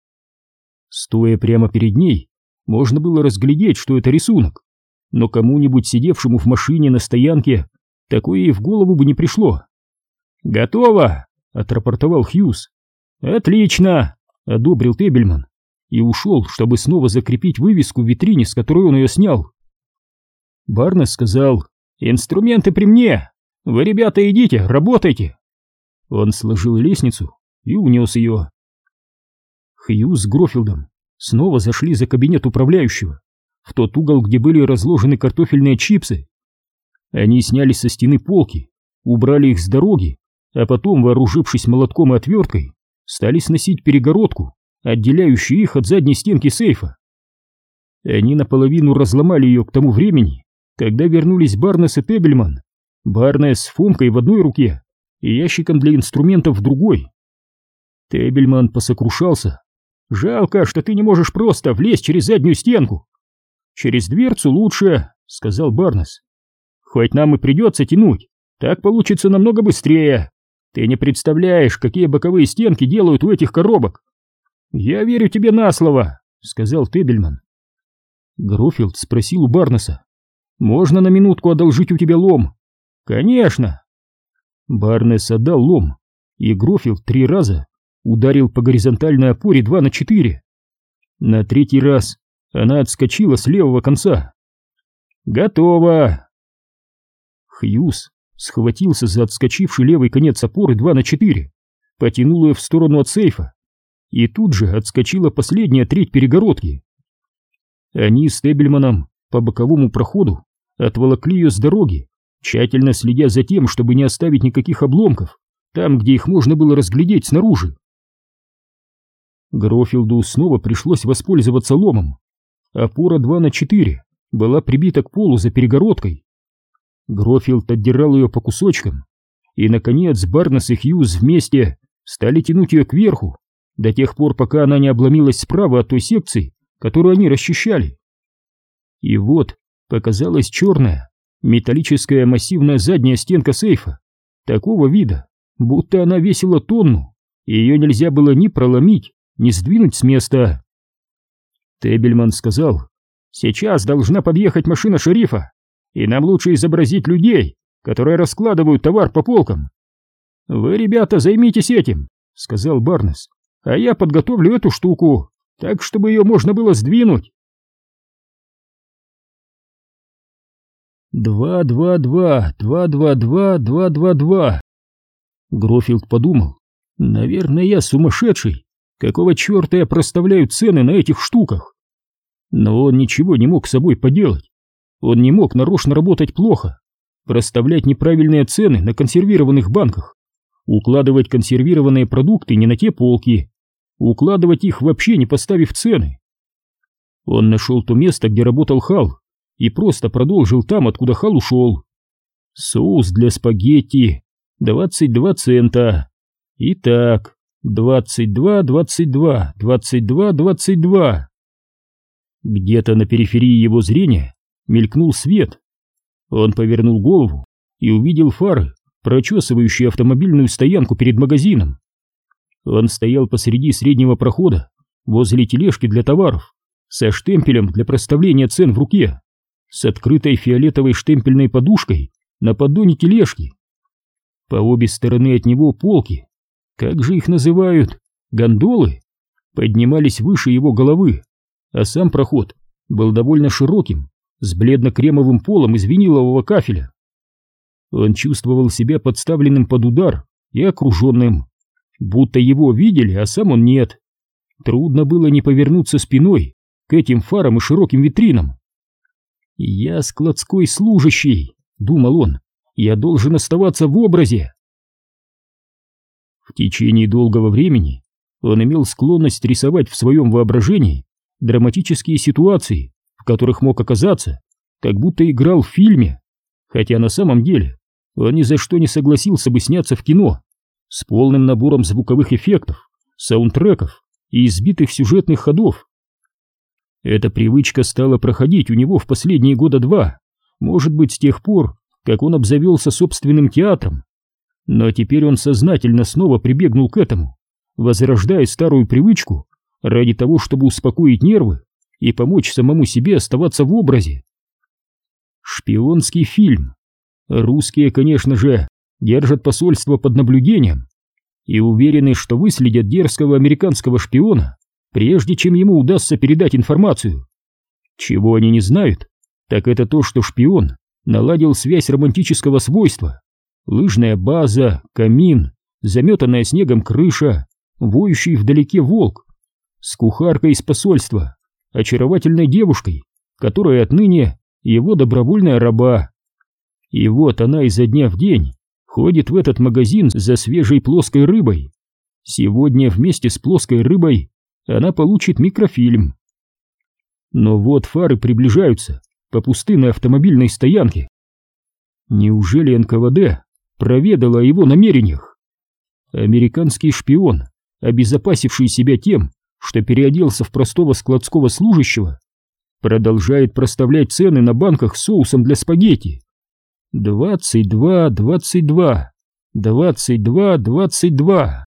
Стоя прямо перед ней, можно было разглядеть, что это рисунок, но кому-нибудь, сидевшему в машине на стоянке, такое и в голову бы не пришло. «Готово!» — отрапортовал Хьюз. «Отлично!» — одобрил Тебельман и ушел, чтобы снова закрепить вывеску в витрине, с которой он ее снял. Барнес сказал: «Инструменты при мне! Вы, ребята, идите, работайте!» Он сложил лестницу и унес ее. Хьюз с Грофилдом снова зашли за кабинет управляющего, в тот угол, где были разложены картофельные чипсы. Они сняли со стены полки, убрали их с дороги, а потом, вооружившись молотком и отверткой, стали сносить перегородку, отделяющую их от задней стенки сейфа. Они наполовину разломали ее к тому времени, когда вернулись Барнес и Тебельман. Барнес с фомкой в одной руке и ящиком для инструментов в другой. Тебельман посокрушался: «Жалко, что ты не можешь просто влезть через заднюю стенку». «Через дверцу лучше», — сказал Барнес. «Хоть нам и придется тянуть, так получится намного быстрее. Ты не представляешь, какие боковые стенки делают у этих коробок». «Я верю тебе на слово», — сказал Тебельман. Грофилд спросил у Барнеса: «Можно на минутку одолжить у тебя лом?» «Конечно». Барнес отдал лом, и Грофилд три раза ударил по горизонтальной опоре два на четыре. На третий раз она отскочила с левого конца. «Готово!» Хьюз схватился за отскочивший левый конец опоры два на четыре, потянул ее в сторону от сейфа, и тут же отскочила последняя треть перегородки. Они с Тебельманом по боковому проходу отволокли ее с дороги, тщательно следя за тем, чтобы не оставить никаких обломков там, где их можно было разглядеть снаружи. Грофилду снова пришлось воспользоваться ломом. опора два на четыре была прибита к полу за перегородкой. Грофилд отдирал ее по кусочкам, и, наконец, Барнес и Хьюз вместе стали тянуть ее кверху, до тех пор, пока она не обломилась справа от той секции, которую они расчищали. И вот показалась черная, металлическая массивная задняя стенка сейфа, такого вида, будто она весила тонну, и ее нельзя было ни проломить, ни сдвинуть с места. Тебельман сказал: «Сейчас должна подъехать машина шерифа, и нам лучше изобразить людей, которые раскладывают товар по полкам». «Вы, ребята, займитесь этим», — сказал Барнес, «а я подготовлю эту штуку, так, чтобы ее можно было сдвинуть». Два, два, два, два, два, два, два, два, два. Грофилд подумал: наверное, я сумасшедший. Какого черта я проставляю цены на этих штуках? Но он ничего не мог с собой поделать. Он не мог нарочно работать плохо, проставлять неправильные цены на консервированных банках, укладывать консервированные продукты не на те полки, укладывать их вообще не поставив цены. Он нашел то место, где работал Хал, и просто продолжил там, откуда Хал ушел. Соус для спагетти двадцать два цента. Итак, двадцать два, двадцать два, двадцать два, двадцать два. Где-то на периферии его зрения мелькнул свет. Он повернул голову и увидел фары, прочесывающие автомобильную стоянку перед магазином. Он стоял посреди среднего прохода, возле тележки для товаров, со штемпелем для проставления цен в руке, с открытой фиолетовой штемпельной подушкой на поддоне тележки. По обе стороны от него полки, как же их называют, гондолы, поднимались выше его головы, а сам проход был довольно широким, с бледно-кремовым полом из винилового кафеля. Он чувствовал себя подставленным под удар и окруженным, будто его видели, а сам он нет. Трудно было не повернуться спиной к этим фарам и широким витринам. «Я складской служащий», — думал он, — «я должен оставаться в образе». В течение долгого времени он имел склонность рисовать в своем воображении драматические ситуации, в которых мог оказаться, как будто играл в фильме, хотя на самом деле он ни за что не согласился бы сняться в кино с полным набором звуковых эффектов, саундтреков и избитых сюжетных ходов. Эта привычка стала проходить у него в последние года два, может быть, с тех пор, как он обзавелся собственным театром. Но теперь он сознательно снова прибегнул к этому, возрождая старую привычку ради того, чтобы успокоить нервы и помочь самому себе оставаться в образе. Шпионский фильм. Русские, конечно же, держат посольство под наблюдением и уверены, что выследят дерзкого американского шпиона, прежде чем ему удастся передать информацию. Чего они не знают, так это то, что шпион наладил связь романтического свойства. Лыжная база, камин, заметанная снегом крыша, воющий вдалеке волк, с кухаркой из посольства, очаровательной девушкой, которая отныне его добровольная раба. И вот она изо дня в день ходит в этот магазин за свежей плоской рыбой. Сегодня вместе с плоской рыбой она получит микрофильм. Но вот фары приближаются по пустынной автомобильной стоянке. Неужели эн ка вэ дэ проведала о его намерениях? Американский шпион, обезопасивший себя тем, что переоделся в простого складского служащего, продолжает проставлять цены на банках с соусом для спагетти. Двадцать два, двадцать два, двадцать два, двадцать два.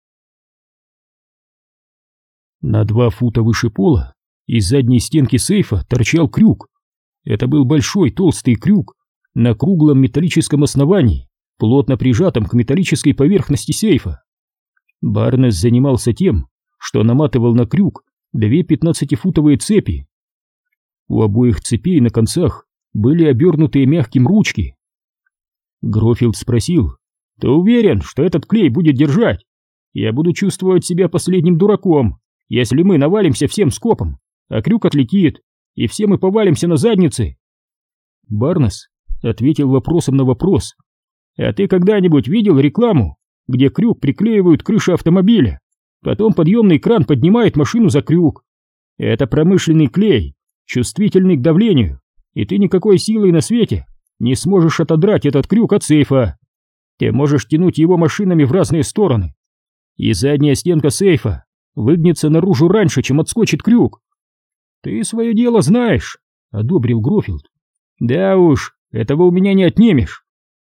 На два фута выше пола из задней стенки сейфа торчал крюк. Это был большой толстый крюк на круглом металлическом основании, плотно прижатом к металлической поверхности сейфа. Барнес занимался тем, что наматывал на крюк две пятнадцатифутовые цепи. У обоих цепей на концах были обернутые мягким ручки. Грофилд спросил: «Ты уверен, что этот клей будет держать? Я буду чувствовать себя последним дураком, если мы навалимся всем скопом, а крюк отлетит, и все мы повалимся на задницы». Барнес ответил вопросом на вопрос: «А ты когда-нибудь видел рекламу, где крюк приклеивают к крыше автомобиля, потом подъемный кран поднимает машину за крюк? Это промышленный клей, чувствительный к давлению, и ты никакой силой на свете не сможешь отодрать этот крюк от сейфа. Ты можешь тянуть его машинами в разные стороны, и задняя стенка сейфа выгнется наружу раньше, чем отскочит крюк. Ты свое дело знаешь, — одобрил Грофилд. Да уж, этого у меня не отнимешь.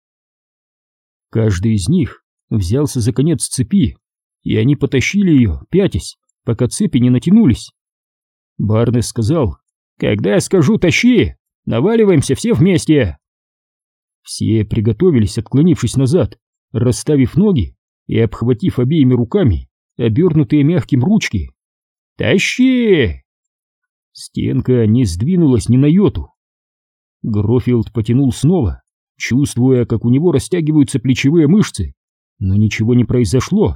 Каждый из них взялся за конец цепи, и они потащили ее, пятясь, пока цепи не натянулись. Барнес сказал: «Когда я скажу «тащи», наваливаемся все вместе». Все приготовились, отклонившись назад, расставив ноги и обхватив обеими руками обернутые мягким ручки. «Тащи!» Стенка не сдвинулась ни на йоту. Грофилд потянул снова, чувствуя, как у него растягиваются плечевые мышцы, но ничего не произошло.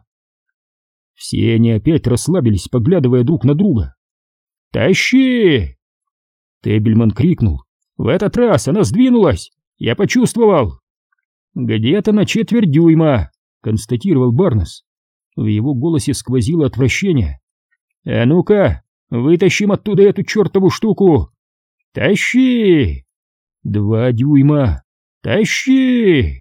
Все они опять расслабились, поглядывая друг на друга. «Тащи!» Тебельман крикнул: «В этот раз она сдвинулась! Я почувствовал!» «Где-то на четверть дюйма», — констатировал Барнес. В его голосе сквозило отвращение. «А ну-ка, вытащим оттуда эту чертову штуку! Тащи! Два дюйма! Тащи!»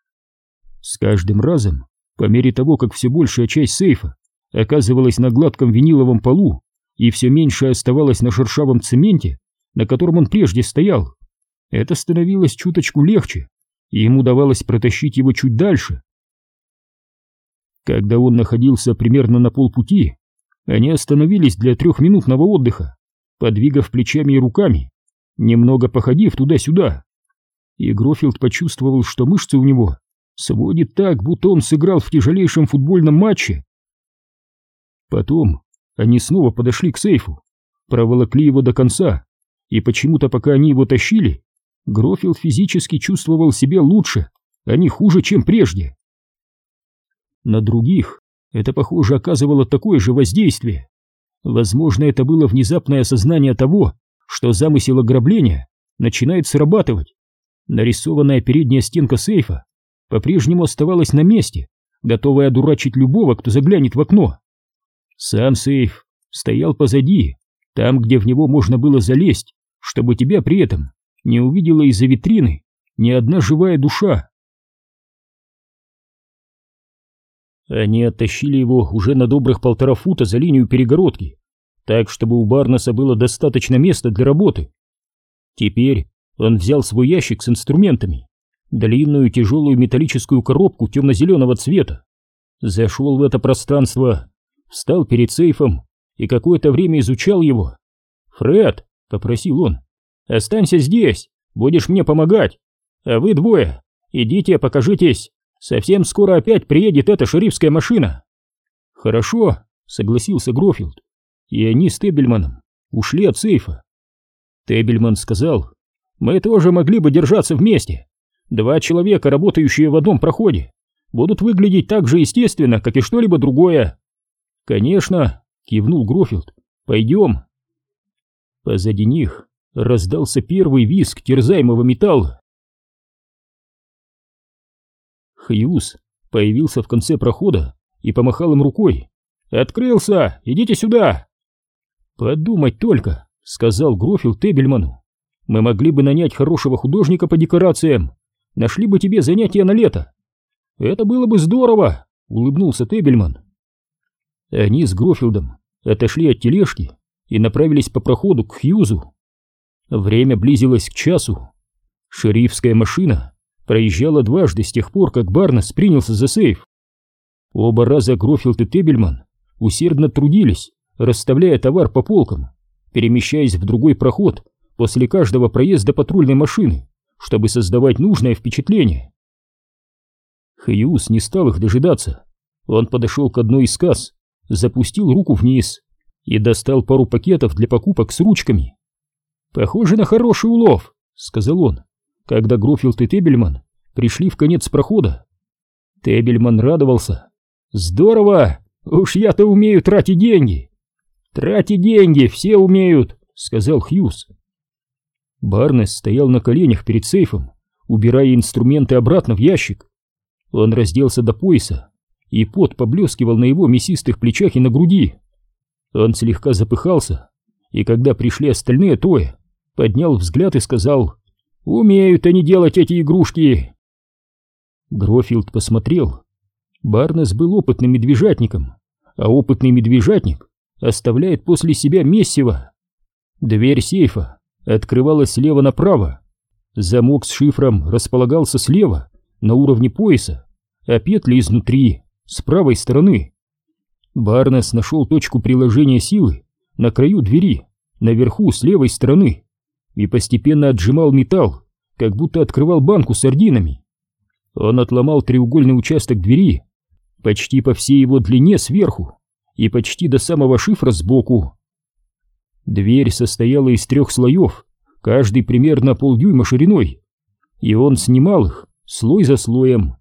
С каждым разом, по мере того, как все большая часть сейфа оказывалась на гладком виниловом полу и все меньше оставалось на шершавом цементе, на котором он прежде стоял, это становилось чуточку легче, и ему удавалось протащить его чуть дальше. Когда он находился примерно на полпути, они остановились для трехминутного отдыха, подвигав плечами и руками, немного походив туда-сюда, и Грофилд почувствовал, что мышцы у него сводит так, будто он сыграл в тяжелейшем футбольном матче. Потом они снова подошли к сейфу, проволокли его до конца, и почему-то, пока они его тащили, Грофилд физически чувствовал себя лучше, а не хуже, чем прежде. На других это, похоже, оказывало такое же воздействие. Возможно, это было внезапное осознание того, что замысел ограбления начинает срабатывать. Нарисованная передняя стенка сейфа по-прежнему оставалась на месте, готовая одурачить любого, кто заглянет в окно. Сам сейф стоял позади, там, где в него можно было залезть, чтобы тебя при этом не увидела из-за витрины ни одна живая душа. Они оттащили его уже на добрых полтора фута за линию перегородки, так, чтобы у Барнеса было достаточно места для работы. Теперь он взял свой ящик с инструментами, длинную тяжелую металлическую коробку темно-зеленого цвета, зашел в это пространство, встал перед сейфом и какое-то время изучал его. «Фред», — попросил он, — «останься здесь, будешь мне помогать, а вы двое идите, покажитесь. Совсем скоро опять приедет эта шерифская машина». «Хорошо», — согласился Грофилд, и они с Тебельманом ушли от сейфа. Тебельман сказал: «Мы тоже могли бы держаться вместе. Два человека, работающие в одном проходе, будут выглядеть так же естественно, как и что-либо другое». «Конечно», — кивнул Грофилд, — «пойдем». Позади них раздался первый визг терзаемого металла. Хьюз появился в конце прохода и помахал им рукой. «Открылся! Идите сюда!» «Подумать только», — сказал Грофилд Тебельману. «Мы могли бы нанять хорошего художника по декорациям. Нашли бы тебе занятия на лето». «Это было бы здорово», — улыбнулся Тебельман. Они с Грофилдом отошли от тележки и направились по проходу к Хьюзу. Время близилось к часу. Шерифская машина проезжала дважды с тех пор, как Барнес принялся за сейф. Оба раза Грофилд и Тебельман усердно трудились, расставляя товар по полкам, перемещаясь в другой проход после каждого проезда патрульной машины, чтобы создавать нужное впечатление. Хьюз не стал их дожидаться. Он подошел к одной из касс, запустил руку вниз и достал пару пакетов для покупок с ручками. «Похоже на хороший улов», — сказал он, когда Грофилд и Тебельман пришли в конец прохода. Тебельман радовался. «Здорово! Уж я-то умею тратить деньги!» «Тратить деньги все умеют», — сказал Хьюз. Барнес стоял на коленях перед сейфом, убирая инструменты обратно в ящик. Он разделся до пояса, и пот поблескивал на его мясистых плечах и на груди. Он слегка запыхался, и когда пришли остальные трое, поднял взгляд и сказал: «Умеют они делать эти игрушки!» Грофилд посмотрел. Барнес был опытным медвежатником, а опытный медвежатник оставляет после себя месиво. Дверь сейфа открывалась слева направо. Замок с шифром располагался слева, на уровне пояса, а петли изнутри, с правой стороны. Барнес нашел точку приложения силы на краю двери, наверху, с левой стороны, и постепенно отжимал металл, как будто открывал банку с сардинами. Он отломал треугольный участок двери почти по всей его длине сверху и почти до самого шифра сбоку. Дверь состояла из трех слоев, каждый примерно полдюйма шириной, и он снимал их слой за слоем.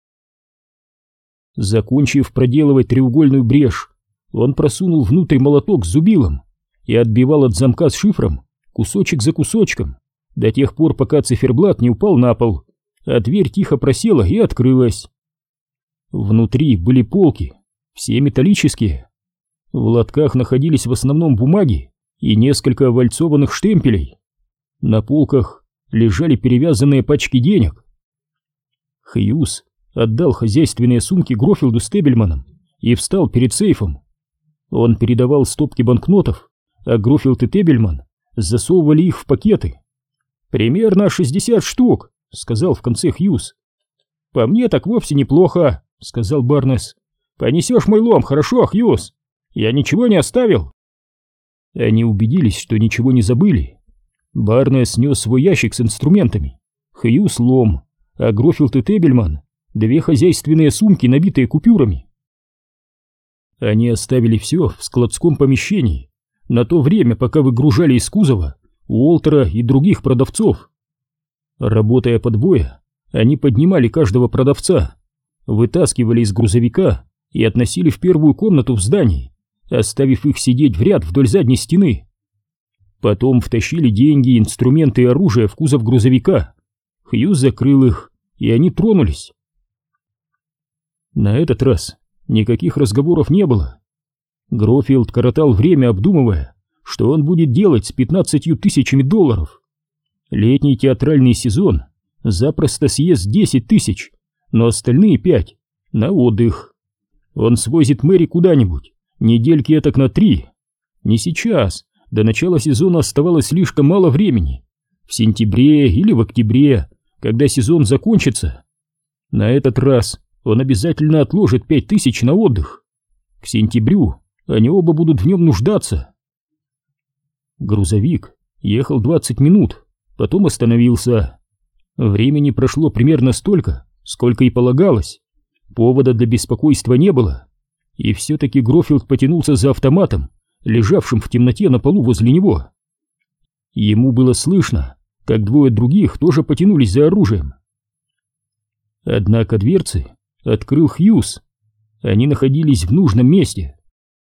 Закончив проделывать треугольную брешь, он просунул внутрь молоток с зубилом и отбивал от замка с шифром кусочек за кусочком, до тех пор, пока циферблат не упал на пол, а дверь тихо просела и открылась. Внутри были полки, все металлические. В лотках находились в основном бумаги и несколько вальцованных штемпелей. На полках лежали перевязанные пачки денег. Хьюз отдал хозяйственные сумки Грофилду с Тебельманом и встал перед сейфом. Он передавал стопки банкнотов, а Грофилд и Тебельман засовывали их в пакеты. «Примерно шестьдесят штук», — сказал в конце Хьюз. «По мне так вовсе неплохо», — сказал Барнес. «Понесешь мой лом, хорошо, Хьюз? Я ничего не оставил». Они убедились, что ничего не забыли. Барнес нес свой ящик с инструментами, Хьюз лом, а Грофилд и Тебельман две хозяйственные сумки, набитые купюрами. Они оставили все в складском помещении на то время, пока выгружали из кузова Уолтера и других продавцов. Работая по двое, они поднимали каждого продавца, вытаскивали из грузовика и относили в первую комнату в здании, оставив их сидеть в ряд вдоль задней стены. Потом втащили деньги, инструменты и оружие в кузов грузовика. Хьюз закрыл их, и они тронулись. На этот раз никаких разговоров не было. Грофилд коротал время, обдумывая, что он будет делать с пятнадцатью тысячами долларов. Летний театральный сезон запросто съест десять тысяч, но остальные пять на отдых. Он свозит Мэри куда-нибудь, недельки этак на три. Не сейчас, до начала сезона оставалось слишком мало времени. В сентябре или в октябре, когда сезон закончится. На этот раз он обязательно отложит пять тысяч на отдых. К сентябрю они оба будут в нем нуждаться. Грузовик ехал двадцать минут, потом остановился. Времени прошло примерно столько, сколько и полагалось. Повода для беспокойства не было. И все-таки Грофилд потянулся за автоматом, лежавшим в темноте на полу возле него. Ему было слышно, как двое других тоже потянулись за оружием. Однако дверцы открыл Хьюз. Они находились в нужном месте.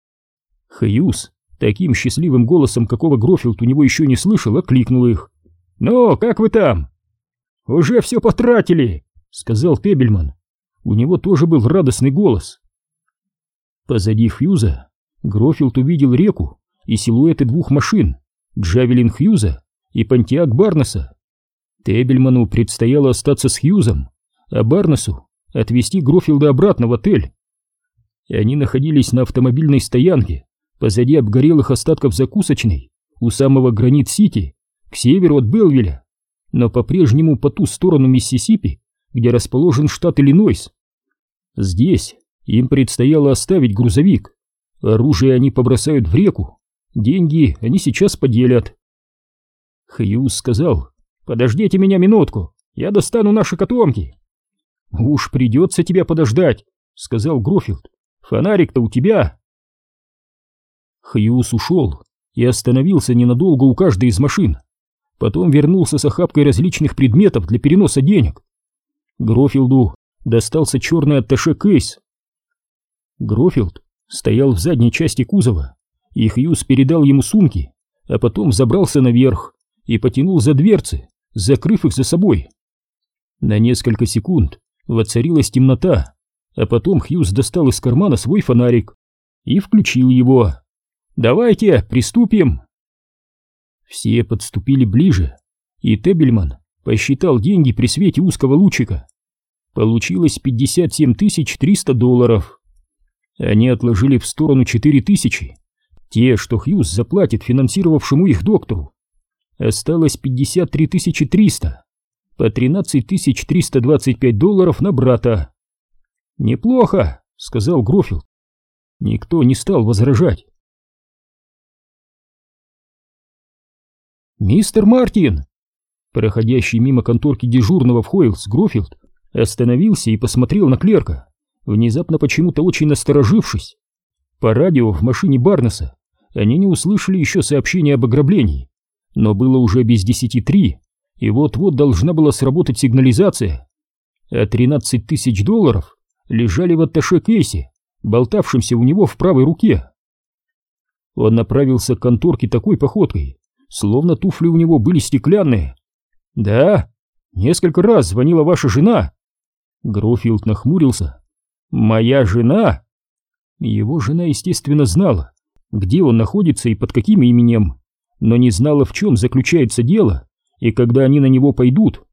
Хьюз таким счастливым голосом, какого Грофилд у него еще не слышал, окликнул их. «Ну, как вы там?» «Уже все потратили», — сказал Тебельман. У него тоже был радостный голос. Позади Хьюза Грофилд увидел реку и силуэты двух машин, Джавелин Хьюза и Понтиак Барнеса. Тебельману предстояло остаться с Хьюзом, а Барнесу отвезти Грофилда обратно в отель. Они находились на автомобильной стоянке позади обгорелых остатков закусочной у самого Гранит-Сити, к северу от Белвилля, но по-прежнему по ту сторону Миссисипи, где расположен штат Иллинойс. Здесь им предстояло оставить грузовик. Оружие они побросают в реку, деньги они сейчас поделят. Хьюз сказал: «Подождите меня минутку, я достану наши котомки». «Уж придется тебя подождать», — сказал Грофилд. «Фонарик-то у тебя». Хьюз ушел и остановился ненадолго у каждой из машин. Потом вернулся с охапкой различных предметов для переноса денег. Грофилду достался черный атташе-кейс. Грофилд стоял в задней части кузова, и Хьюз передал ему сумки, а потом забрался наверх и потянул за дверцы, закрыв их за собой. На несколько секунд воцарилась темнота, а потом Хьюз достал из кармана свой фонарик и включил его. «Давайте, приступим!» Все подступили ближе, и Тебельман посчитал деньги при свете узкого лучика. Получилось пятьдесят семь тысяч триста долларов. Они отложили в сторону четыре тысячи, те, что Хьюз заплатит финансировавшему их доктору. Осталось пятьдесят три тысячи триста, по тринадцать тысяч триста двадцать пять долларов на брата. «Неплохо», — сказал Грофилд. Никто не стал возражать. «Мистер Мартин!» Проходящий мимо конторки дежурного в Хойлс Грофилд остановился и посмотрел на клерка, внезапно почему-то очень насторожившись. По радио в машине Барнеса они не услышали еще сообщения об ограблении, но было уже без десяти три, и вот-вот должна была сработать сигнализация, а тринадцать тысяч долларов лежали в атташе-кейсе, болтавшемся у него в правой руке. Он направился к конторке такой походкой, словно туфли у него были стеклянные. «Да, несколько раз звонила ваша жена». Грофилд нахмурился. «Моя жена?» Его жена, естественно, знала, где он находится и под каким именем, но не знала, в чем заключается дело и когда они на него пойдут.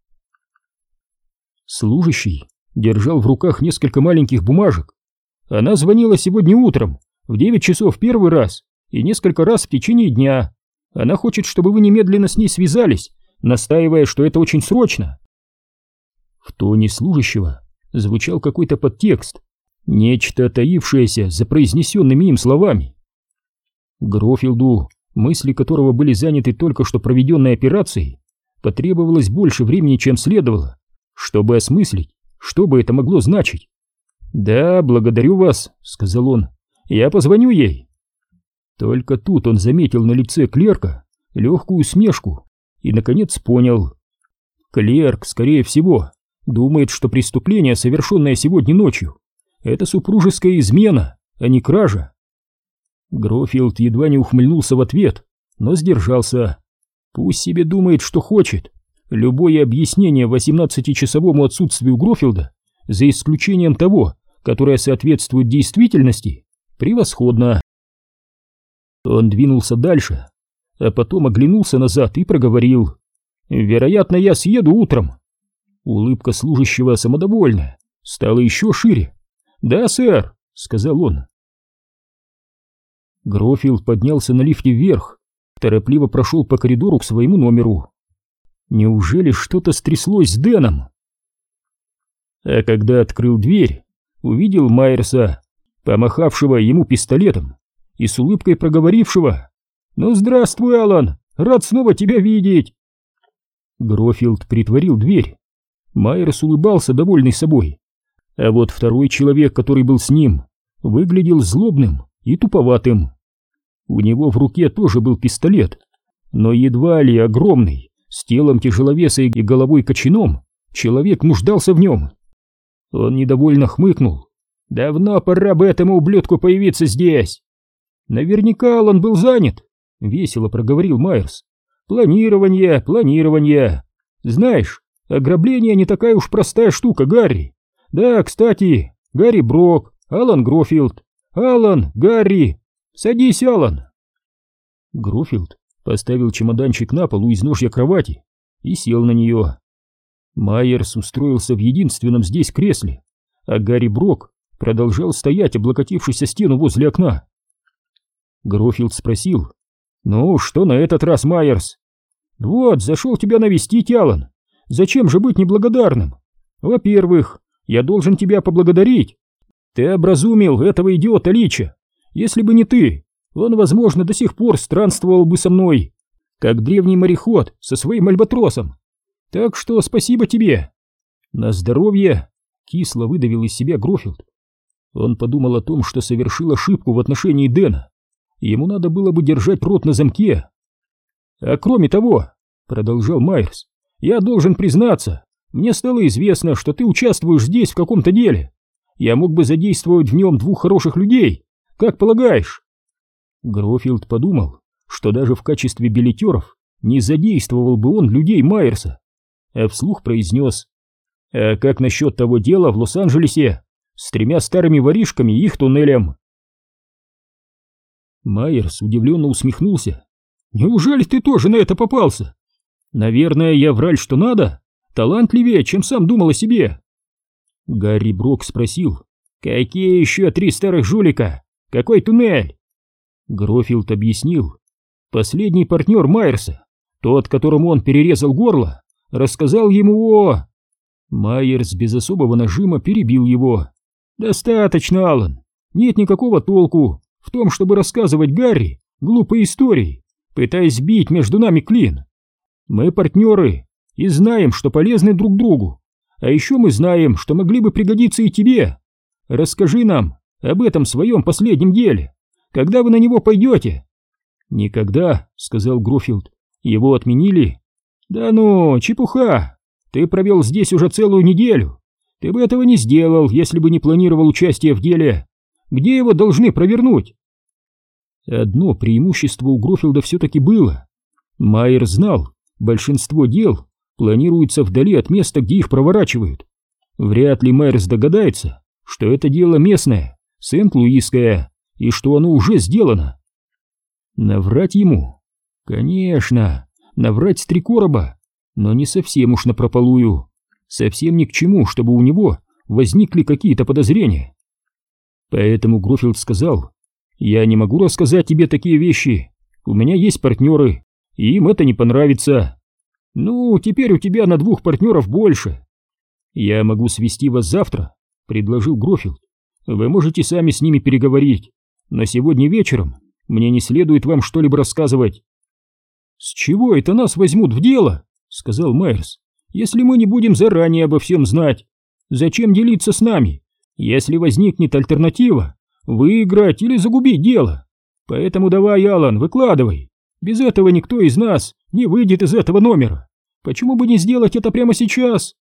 Служащий держал в руках несколько маленьких бумажек. Она звонила сегодня утром в девять часов первый раз и несколько раз в течение дня. Она хочет, чтобы вы немедленно с ней связались, настаивая, что это очень срочно. В тоне служащего звучал какой-то подтекст, нечто таившееся за произнесенными им словами. Грофилду, мысли которого были заняты только что проведенной операцией, потребовалось больше времени, чем следовало, чтобы осмыслить, что бы это могло значить. «Да, благодарю вас», — сказал он, — «я позвоню ей». Только тут он заметил на лице клерка легкую усмешку и, наконец, понял. Клерк, скорее всего, думает, что преступление, совершенное сегодня ночью, это супружеская измена, а не кража. Грофилд едва не ухмыльнулся в ответ, но сдержался. Пусть себе думает, что хочет. Любое объяснение восемнадцатичасовому отсутствию Грофилда, за исключением того, которое соответствует действительности, превосходно. Он двинулся дальше, а потом оглянулся назад и проговорил: «Вероятно, я съеду утром». Улыбка служащего, самодовольная, стала еще шире. «Да, сэр», — сказал он. Грофилд поднялся на лифте вверх, торопливо прошел по коридору к своему номеру. Неужели что-то стряслось с Дэном? А когда открыл дверь, увидел Майерса, помахавшего ему пистолетом и с улыбкой проговорившего: «Ну, здравствуй, Алан, рад снова тебя видеть». Грофилд притворил дверь. Майерс улыбался, довольный собой, а вот второй человек, который был с ним, выглядел злобным и туповатым. У него в руке тоже был пистолет, но едва ли огромный, с телом тяжеловеса и головой кочаном, человек нуждался в нем. Он недовольно хмыкнул. «Давно пора бы этому ублюдку появиться здесь». «Наверняка Алан был занят», — весело проговорил Майерс. «Планирование, планирование. Знаешь, ограбление не такая уж простая штука, Гарри. Да, кстати, Гарри Брок, Алан Грофилд. Алан, Гарри. Садись, Алан». Грофилд поставил чемоданчик на пол у изножья кровати и сел на нее. Майерс устроился в единственном здесь кресле, а Гарри Брок продолжал стоять, облокотившись о стену возле окна. Грофилд спросил: «Ну, что на этот раз, Майерс?» «Вот, зашел тебя навестить, Алан. Зачем же быть неблагодарным? Во-первых, я должен тебя поблагодарить. Ты образумил этого идиота Лича. Если бы не ты, он, возможно, до сих пор странствовал бы со мной, как древний мореход со своим альбатросом. Так что спасибо тебе». «На здоровье», — кисло выдавил из себя Грофилд. Он подумал о том, что совершил ошибку в отношении Дэна. Ему надо было бы держать рот на замке. «А кроме того», — продолжал Майерс, — «я должен признаться, мне стало известно, что ты участвуешь здесь в каком-то деле. Я мог бы задействовать в нем двух хороших людей. Как полагаешь?» Грофилд подумал, что даже в качестве билетеров не задействовал бы он людей Майерса, а вслух произнес: «А как насчет того дела в Лос-Анджелесе с тремя старыми воришками и их туннелем?» Майерс удивленно усмехнулся. Неужели ты тоже на это попался? Наверное, я враль что надо, талантливее, чем сам думал о себе. Гарри Брок спросил: какие еще три старых жулика? Какой туннель? Грофилд объяснил: последний партнер Майерса, тот, которому он перерезал горло, рассказал ему о... Майерс без особого нажима перебил его. «Достаточно, Алан. Нет никакого толку в том, чтобы рассказывать Гарри глупые истории, пытаясь сбить между нами клин. Мы партнеры и знаем, что полезны друг другу. А еще мы знаем, что могли бы пригодиться и тебе. Расскажи нам об этом своем последнем деле. Когда вы на него пойдете?» «Никогда», — сказал Грофилд. «Его отменили». «Да ну, чепуха. Ты провел здесь уже целую неделю. Ты бы этого не сделал, если бы не планировал участие в деле. Где его должны провернуть?» Одно преимущество у Грофилда все-таки было. Майер знал, большинство дел планируется вдали от места, где их проворачивают. Вряд ли Майерс догадается, что это дело местное, Сент-Луисское, и что оно уже сделано. Наврать ему? Конечно, наврать с три короба, но не совсем уж напропалую. Совсем ни к чему, чтобы у него возникли какие-то подозрения. Поэтому Грофилд сказал: «Я не могу рассказать тебе такие вещи. У меня есть партнеры, и им это не понравится. Ну, теперь у тебя на двух партнеров больше. Я могу свести вас завтра», — предложил Грофилд. «Вы можете сами с ними переговорить, но сегодня вечером мне не следует вам что-либо рассказывать». «С чего это нас возьмут в дело?» — сказал Майерс. «Если мы не будем заранее обо всем знать, зачем делиться с нами, если возникнет альтернатива выиграть или загубить дело? Поэтому давай, Алан, выкладывай. Без этого никто из нас не выйдет из этого номера. Почему бы не сделать это прямо сейчас?»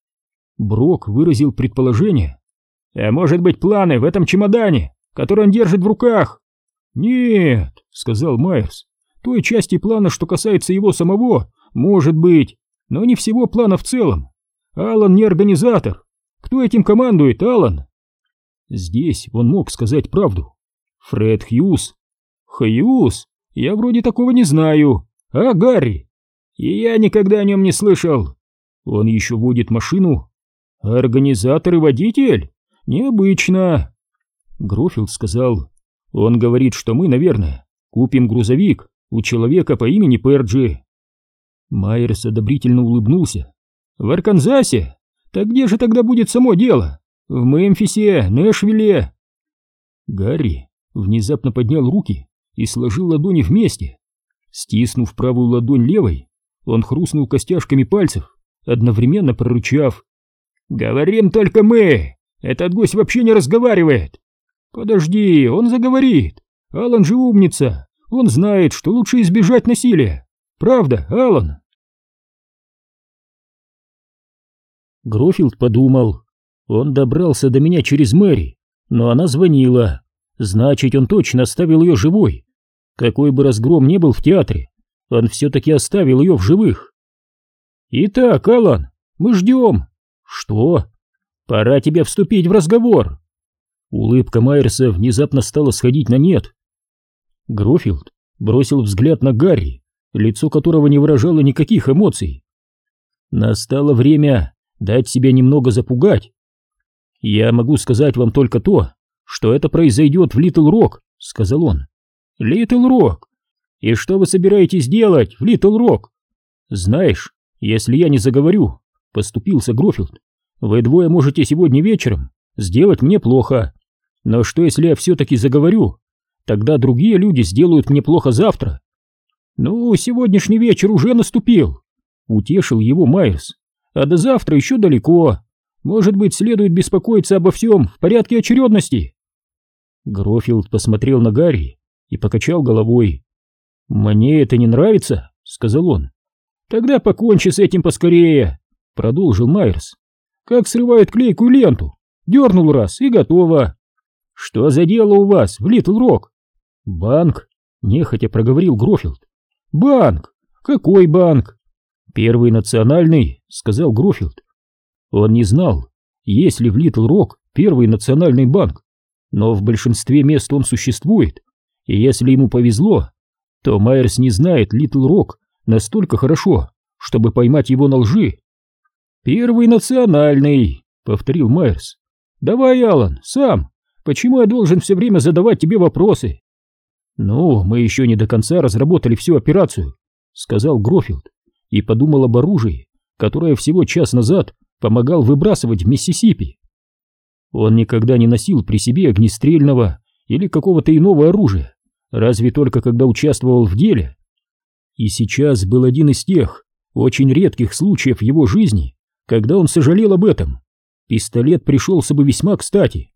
Брок выразил предположение. «А может быть, планы в этом чемодане, который он держит в руках?» «Нет», — сказал Майерс. «Той части плана, что касается его самого, может быть, но не всего плана в целом. Алан не организатор. Кто этим командует, Алан?» Здесь он мог сказать правду. Фред Хьюз. «Хьюз? Я вроде такого не знаю. А Гарри? И я никогда о нем не слышал. Он еще водит машину? Организатор и водитель? Необычно». Грофилд сказал: «Он говорит, что мы, наверное, купим грузовик у человека по имени Перджи». Майерс одобрительно улыбнулся. «В Арканзасе? Так где же тогда будет само дело? В Мемфисе, Нэшвилле?» Гарри внезапно поднял руки и сложил ладони вместе. Стиснув правую ладонь левой, он хрустнул костяшками пальцев, одновременно прорычав: «Говорим только мы! Этот гусь вообще не разговаривает!» «Подожди, он заговорит! Алан же умница! Он знает, что лучше избежать насилия! Правда, Алан?» Грофилд подумал: он добрался до меня через Мэри, но она звонила. Значит, он точно оставил ее живой. Какой бы разгром ни был в театре, он все-таки оставил ее в живых. «Итак, Алан, мы ждем». «Что?» «Пора тебе вступить в разговор». Улыбка Майерса внезапно стала сходить на нет. Грофилд бросил взгляд на Гарри, лицо которого не выражало никаких эмоций. Настало время дать себя немного запугать. «Я могу сказать вам только то, что это произойдет в Литл Рок», — сказал он. «Литл Рок? И что вы собираетесь делать в Литл Рок?» «Знаешь, если я не заговорю», — поступился Грофилд, «вы двое можете сегодня вечером сделать мне плохо. Но что, если я все-таки заговорю? Тогда другие люди сделают мне плохо завтра». «Ну, сегодняшний вечер уже наступил», — утешил его Майерс. «А до завтра еще далеко. Может быть, следует беспокоиться обо всем в порядке очередности?» Грофилд посмотрел на Гарри и покачал головой. «Мне это не нравится», — сказал он. «Тогда покончи с этим поскорее», — продолжил Майерс. «Как срывают клейкую ленту. Дернул раз и готово. Что за дело у вас в Литл Рок?» «Банк», — нехотя проговорил Грофилд. «Банк? Какой банк?» «Первый национальный», — сказал Грофилд. Он не знал, есть ли в Литл Рок первый национальный банк, но в большинстве мест он существует, и если ему повезло, то Майерс не знает Литл Рок настолько хорошо, чтобы поймать его на лжи. «Первый национальный», — повторил Майерс. «Давай, Алан, сам. Почему я должен все время задавать тебе вопросы?» «Ну, мы еще не до конца разработали всю операцию», — сказал Грофилд и подумал об оружии, которое всего час назад помогал выбрасывать в Миссисипи. Он никогда не носил при себе огнестрельного или какого-то иного оружия, разве только когда участвовал в деле. И сейчас был один из тех очень редких случаев в его жизни, когда он сожалел об этом. Пистолет пришелся бы весьма кстати.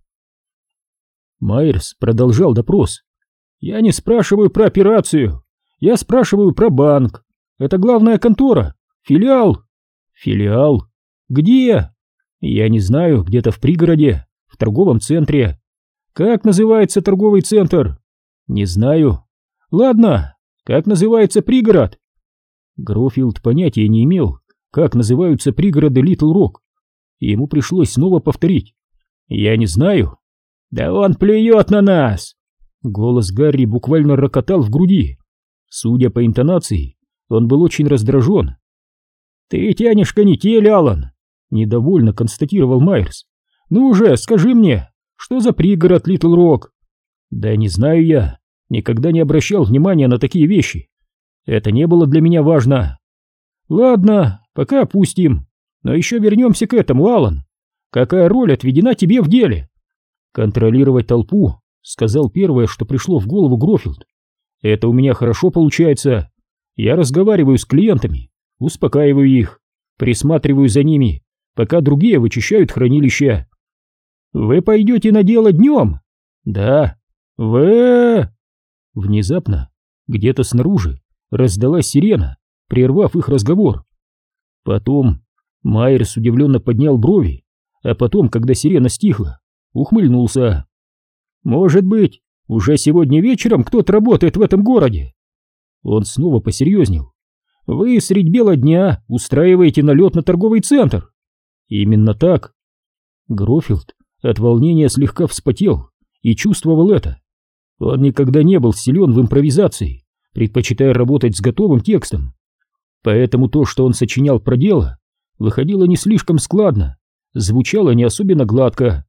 Майерс продолжал допрос. «Я не спрашиваю про операцию, я спрашиваю про банк. Это главная контора, филиал». «Филиал? Где?» «Я не знаю, где-то в пригороде, в торговом центре». «Как называется торговый центр?» «Не знаю». «Ладно, как называется пригород?» Грофилд понятия не имел, как называются пригороды Литл Рок. Ему пришлось снова повторить. «Я не знаю». «Да он плюет на нас!» Голос Гарри буквально рокотал в груди. Судя по интонации, он был очень раздражен. «Ты тянешь канитель, Алан!» — недовольно констатировал Майерс. «Ну же, скажи мне, что за пригород Литл Рок?» «Да не знаю я, никогда не обращал внимания на такие вещи. Это не было для меня важно». «Ладно, пока опустим, но еще вернемся к этому, Алан. Какая роль отведена тебе в деле?» «Контролировать толпу», — сказал первое, что пришло в голову Грофилд. «Это у меня хорошо получается. Я разговариваю с клиентами, успокаиваю их, присматриваю за ними, пока другие вычищают хранилища». «Вы пойдете на дело днем?» «Да». «Вы...» Внезапно где-то снаружи раздалась сирена, прервав их разговор. Потом Майерс удивленно поднял брови, а потом, когда сирена стихла, ухмыльнулся. «Может быть, уже сегодня вечером кто-то работает в этом городе?» Он снова посерьезнел. «Вы средь бела дня устраиваете налет на торговый центр?» «Именно так». Грофилд от волнения слегка вспотел и чувствовал это. Он никогда не был силен в импровизации, предпочитая работать с готовым текстом. Поэтому то, что он сочинял про дело, выходило не слишком складно, звучало не особенно гладко.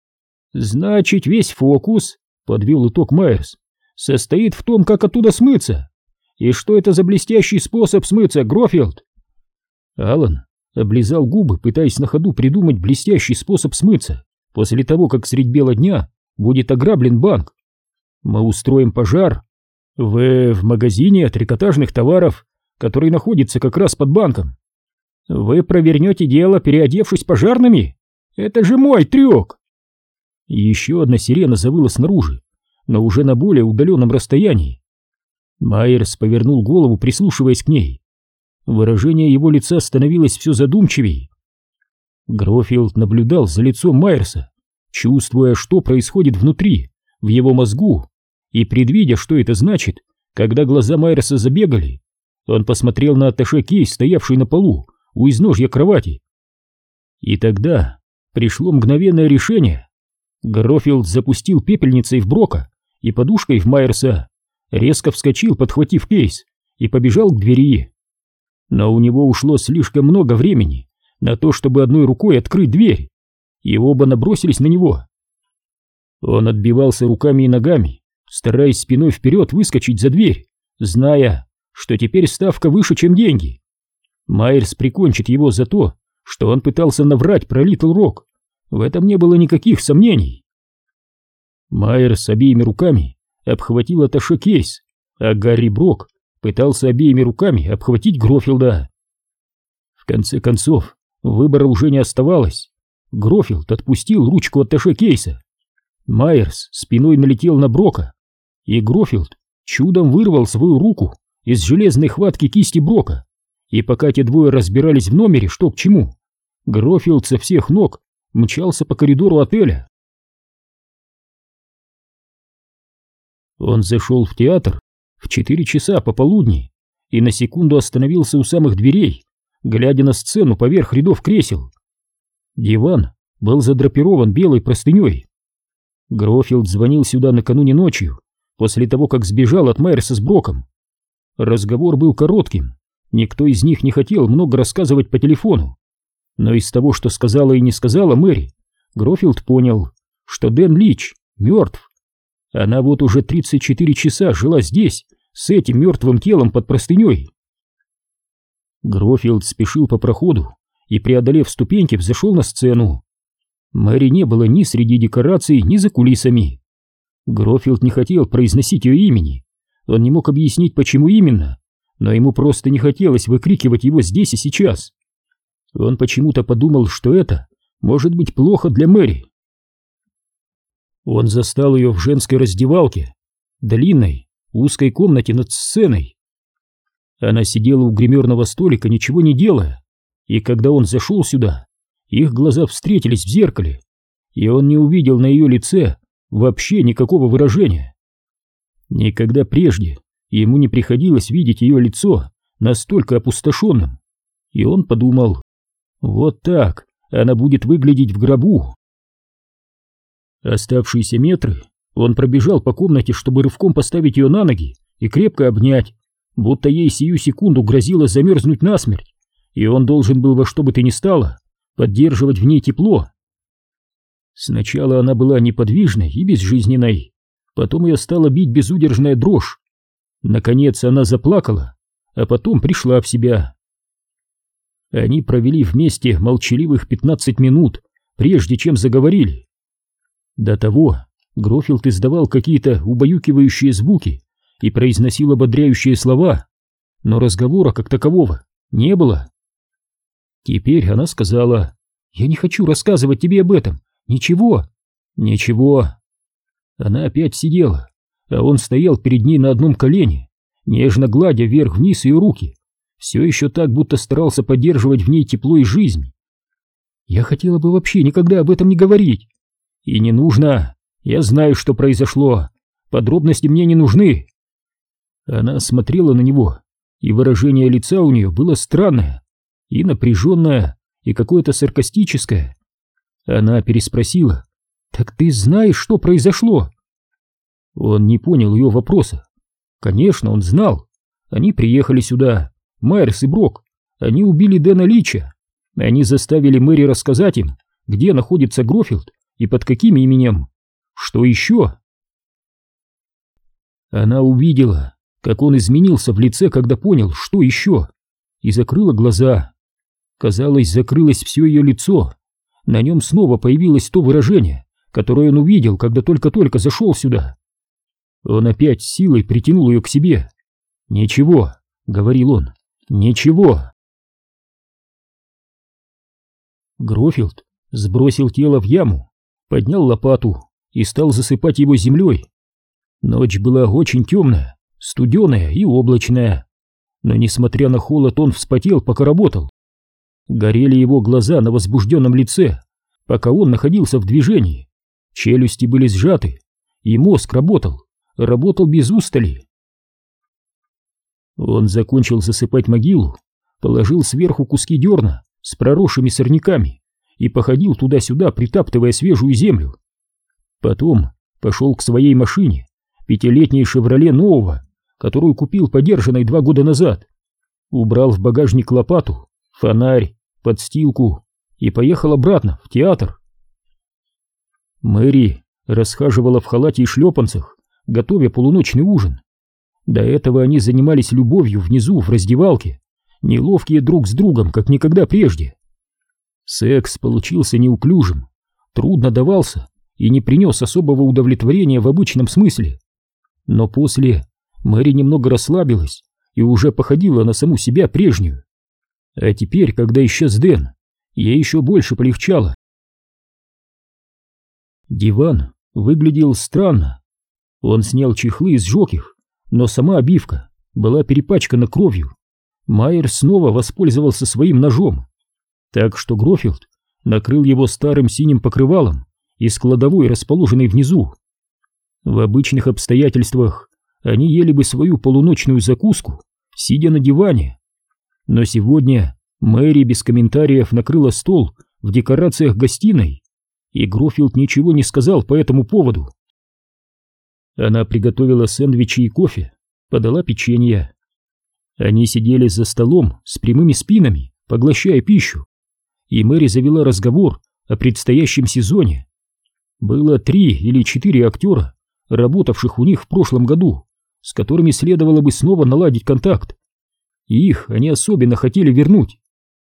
«Значит, весь фокус, — подвел итог Майерс, — состоит в том, как оттуда смыться. И что это за блестящий способ смыться, Грофилд?» Алан облизал губы, пытаясь на ходу придумать блестящий способ смыться после того, как средь бела дня будет ограблен банк. «Мы устроим пожар в, в магазине трикотажных товаров, который находится как раз под банком. Вы провернете дело, переодевшись пожарными? Это же мой трюк!» Еще одна сирена завыла снаружи, но уже на более удаленном расстоянии. Майерс повернул голову, прислушиваясь к ней. Выражение его лица становилось все задумчивее. Грофилд наблюдал за лицом Майерса, чувствуя, что происходит внутри, в его мозгу, и предвидя, что это значит, когда глаза Майерса забегали, он посмотрел на атташе-кейс, стоявший на полу у изножья кровати. И тогда пришло мгновенное решение. Грофилд запустил пепельницей в Брока и подушкой в Майерса, резко вскочил, подхватив кейс, и побежал к двери. Но у него ушло слишком много времени на то, чтобы одной рукой открыть дверь, и оба набросились на него. Он отбивался руками и ногами, стараясь спиной вперед выскочить за дверь, зная, что теперь ставка выше, чем деньги. Майерс прикончит его за то, что он пытался наврать про Литл Рок. В этом не было никаких сомнений. Майерс обеими руками обхватил атташе-кейс, а Гарри Брок пытался обеими руками обхватить Грофилда. В конце концов, выбора уже не оставалось. Грофилд отпустил ручку атташе-кейса. Майерс спиной налетел на Брока, и Грофилд чудом вырвал свою руку из железной хватки кисти Брока, и пока те двое разбирались в номере, что к чему, Грофилд со всех ног мчался по коридору отеля. Он зашел в театр в четыре часа пополудни и на секунду остановился у самых дверей, глядя на сцену поверх рядов кресел. Диван был задрапирован белой простыней. Грофилд звонил сюда накануне ночью, после того, как сбежал от Майерса с Броком, Разговор был коротким, никто из них не хотел много рассказывать по телефону. Но из того, что сказала и не сказала Мэри, Грофилд понял, что Дэн Лич мертв. Она вот уже тридцать четыре часа жила здесь, с этим мертвым телом под простыней. Грофилд спешил по проходу и, преодолев ступеньки, взошел на сцену. Мэри не было ни среди декораций, ни за кулисами. Грофилд не хотел произносить ее имени. Он не мог объяснить, почему именно, но ему просто не хотелось выкрикивать его здесь и сейчас. Он почему-то подумал, что это может быть плохо для Мэри. Он застал ее в женской раздевалке, длинной, узкой комнате над сценой. Она сидела у гримерного столика, ничего не делая, и когда он зашел сюда, их глаза встретились в зеркале, и он не увидел на ее лице вообще никакого выражения. Никогда прежде ему не приходилось видеть ее лицо настолько опустошенным, и он подумал: вот так она будет выглядеть в гробу. Оставшиеся метры он пробежал по комнате, чтобы рывком поставить ее на ноги и крепко обнять, будто ей сию секунду грозило замерзнуть насмерть, и он должен был во что бы то ни стало поддерживать в ней тепло. Сначала она была неподвижной и безжизненной, потом ее стала бить безудержная дрожь. Наконец она заплакала, а потом пришла в себя. Они провели вместе молчаливых пятнадцать минут, прежде чем заговорили. До того Грофилд издавал какие-то убаюкивающие звуки и произносил ободряющие слова, но разговора как такового не было. Теперь она сказала: «Я не хочу рассказывать тебе об этом. Ничего, ничего». Она опять сидела, а он стоял перед ней на одном колене, нежно гладя вверх-вниз ее руки, все еще так, будто старался поддерживать в ней тепло и жизнь. «Я хотела бы вообще никогда об этом не говорить. И не нужно, я знаю, что произошло, подробности мне не нужны». Она смотрела на него, и выражение лица у нее было странное, и напряженное, и какое-то саркастическое. Она переспросила: «Так ты знаешь, что произошло?» Он не понял ее вопроса. Конечно, он знал. Они приехали сюда, Майерс и Брок. Они убили Дэна Лича. Они заставили Мэри рассказать им, где находится Грофилд и под каким именем. Что еще? Она увидела, как он изменился в лице, когда понял, что еще, и закрыла глаза. Казалось, закрылось все ее лицо. На нем снова появилось то выражение, которое он увидел, когда только-только зашел сюда. Он опять с силой притянул ее к себе. «Ничего», — говорил он, — «ничего». Грофилд сбросил тело в яму, поднял лопату и стал засыпать его землей. Ночь была очень темная, студеная и облачная, но, несмотря на холод, он вспотел, пока работал. Горели его глаза на возбужденном лице, пока он находился в движении. Челюсти были сжаты, и мозг работал, работал без устали. Он закончил засыпать могилу, положил сверху куски дерна с проросшими сорняками и походил туда-сюда, притаптывая свежую землю. Потом пошел к своей машине, пятилетней «Шевроле» нового, которую купил подержанной два года назад, убрал в багажник лопату, фонарь, подстилку и поехал обратно в театр. Мэри расхаживала в халате и шлепанцах, готовя полуночный ужин. До этого они занимались любовью внизу в раздевалке, неловкие друг с другом, как никогда прежде. Секс получился неуклюжим, трудно давался и не принес особого удовлетворения в обычном смысле. Но после Мэри немного расслабилась и уже походила на саму себя прежнюю. А теперь, когда исчез Дэн, ей еще больше полегчало. Диван выглядел странно. Он снял чехлы и сжег их, но сама обивка была перепачкана кровью. Майер снова воспользовался своим ножом, так что Грофилд накрыл его старым синим покрывалом из кладовой, расположенной внизу. В обычных обстоятельствах они ели бы свою полуночную закуску, сидя на диване. Но сегодня Мэри без комментариев накрыла стол в декорациях гостиной, и Грофилд ничего не сказал по этому поводу. Она приготовила сэндвичи и кофе, подала печенье. Они сидели за столом с прямыми спинами, поглощая пищу, и Мэри завела разговор о предстоящем сезоне. Было три или четыре актера, работавших у них в прошлом году, с которыми следовало бы снова наладить контакт, и их они особенно хотели вернуть.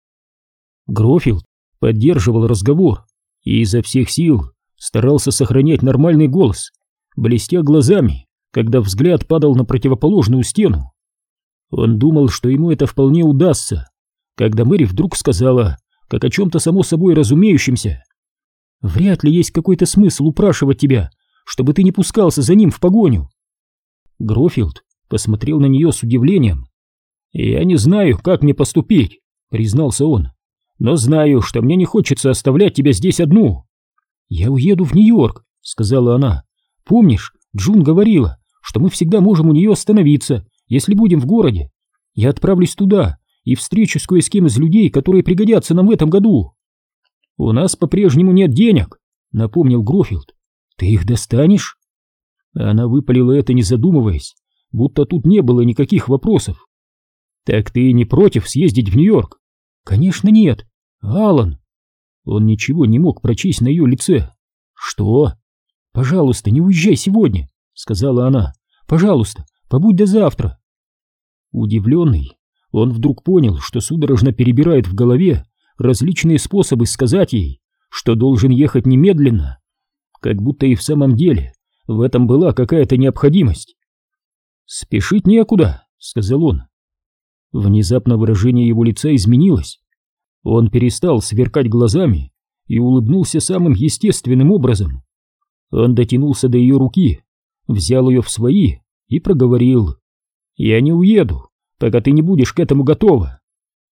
Грофилд поддерживал разговор и изо всех сил старался сохранять нормальный голос, блестя глазами, когда взгляд падал на противоположную стену. Он думал, что ему это вполне удастся, когда Мэри вдруг сказала, как о чем-то само собой разумеющемся: «Вряд ли есть какой-то смысл упрашивать тебя, чтобы ты не пускался за ним в погоню». Грофилд посмотрел на нее с удивлением. «Я не знаю, как мне поступить», — признался он, «но знаю, что мне не хочется оставлять тебя здесь одну». «Я уеду в Нью-Йорк», — сказала она. «Помнишь, Джун говорила, что мы всегда можем у нее остановиться, если будем в городе. Я отправлюсь туда и встречусь кое с кем из людей, которые пригодятся нам в этом году». «У нас по-прежнему нет денег», — напомнил Грофилд. «Ты их достанешь?» Она выпалила это, не задумываясь, будто тут не было никаких вопросов. «Так ты не против съездить в Нью-Йорк?» «Конечно нет. Алан!» Он ничего не мог прочесть на ее лице. «Что?» «Пожалуйста, не уезжай сегодня», — сказала она. «Пожалуйста, побудь до завтра». Удивленный, он вдруг понял, что судорожно перебирает в голове различные способы сказать ей, что должен ехать немедленно, как будто и в самом деле в этом была какая-то необходимость. «Спешить некуда», — сказал он. Внезапно выражение его лица изменилось. Он перестал сверкать глазами и улыбнулся самым естественным образом. Он дотянулся до ее руки, взял ее в свои и проговорил: «Я не уеду, пока ты не будешь к этому готова».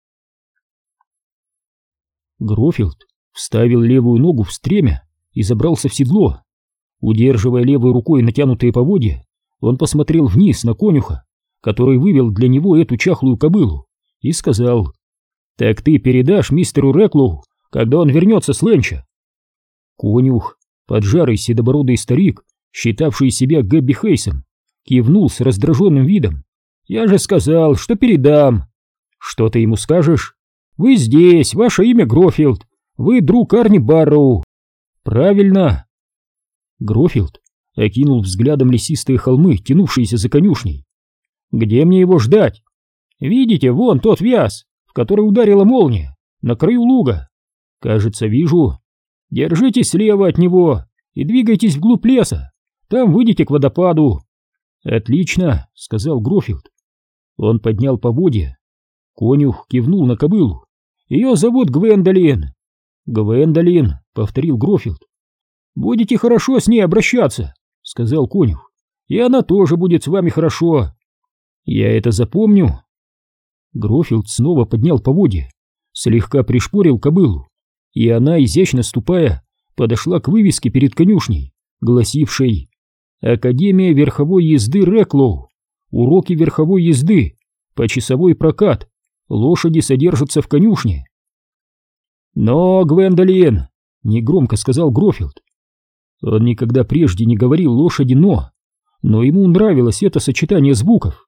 Грофилд вставил левую ногу в стремя и забрался в седло. Удерживая левой рукой натянутые поводья, он посмотрел вниз на конюха, который вывел для него эту чахлую кобылу, и сказал: «Так ты передашь мистеру Реклоу, когда он вернется с ленча?» Конюх, поджарый седобородый старик, считавший себя Гэбби Хейсом, кивнул с раздраженным видом. «Я же сказал, что передам». «Что ты ему скажешь?» «Вы здесь, ваше имя Грофилд, вы друг Арни Барроу». «Правильно». Грофилд окинул взглядом лесистые холмы, тянувшиеся за конюшней. «Где мне его ждать?» «Видите, вон тот вяз, в который ударила молния, на краю луга». «Кажется, вижу». «Держитесь слева от него и двигайтесь вглубь леса, там выйдете к водопаду». «Отлично», — сказал Грофилд. Он поднял поводья. Конюх кивнул на кобылу. «Ее зовут Гвендолин». «Гвендолин», — повторил Грофилд. «Будете хорошо с ней обращаться», — сказал конюх. «И она тоже будет с вами хорошо». «Я это запомню». Грофилд снова поднял поводья, слегка пришпорил кобылу, и она, изящно ступая, подошла к вывеске перед конюшней, гласившей: «Академия верховой езды Реклоу. Уроки верховой езды. Почасовой прокат. Лошади содержатся в конюшне». «Но, Гвендолин», — негромко сказал Грофилд. Он никогда прежде не говорил лошади «но», но ему нравилось это сочетание звуков.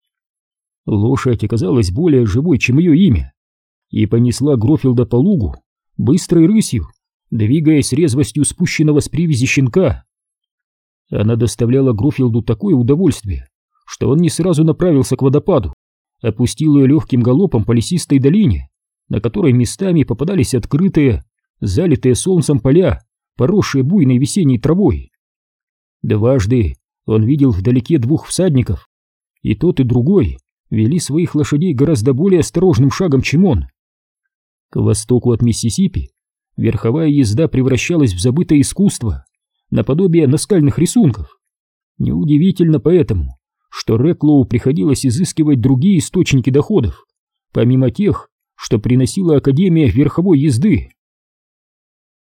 Лошадь оказалась более живой, чем ее имя, и понесла Грофилда по лугу быстрой рысью, двигаясь с резвостью спущенного с привязи щенка. Она доставляла Грофилду такое удовольствие, что он не сразу направился к водопаду, опустил ее легким галопом по лесистой долине, на которой местами попадались открытые, залитые солнцем поля, поросшие буйной весенней травой. Дважды он видел вдалеке двух всадников, и тот, и другой вели своих лошадей гораздо более осторожным шагом, чем он. К востоку от Миссисипи верховая езда превращалась в забытое искусство, наподобие наскальных рисунков. Неудивительно поэтому, что Реклоу приходилось изыскивать другие источники доходов, помимо тех, что приносила Академия верховой езды.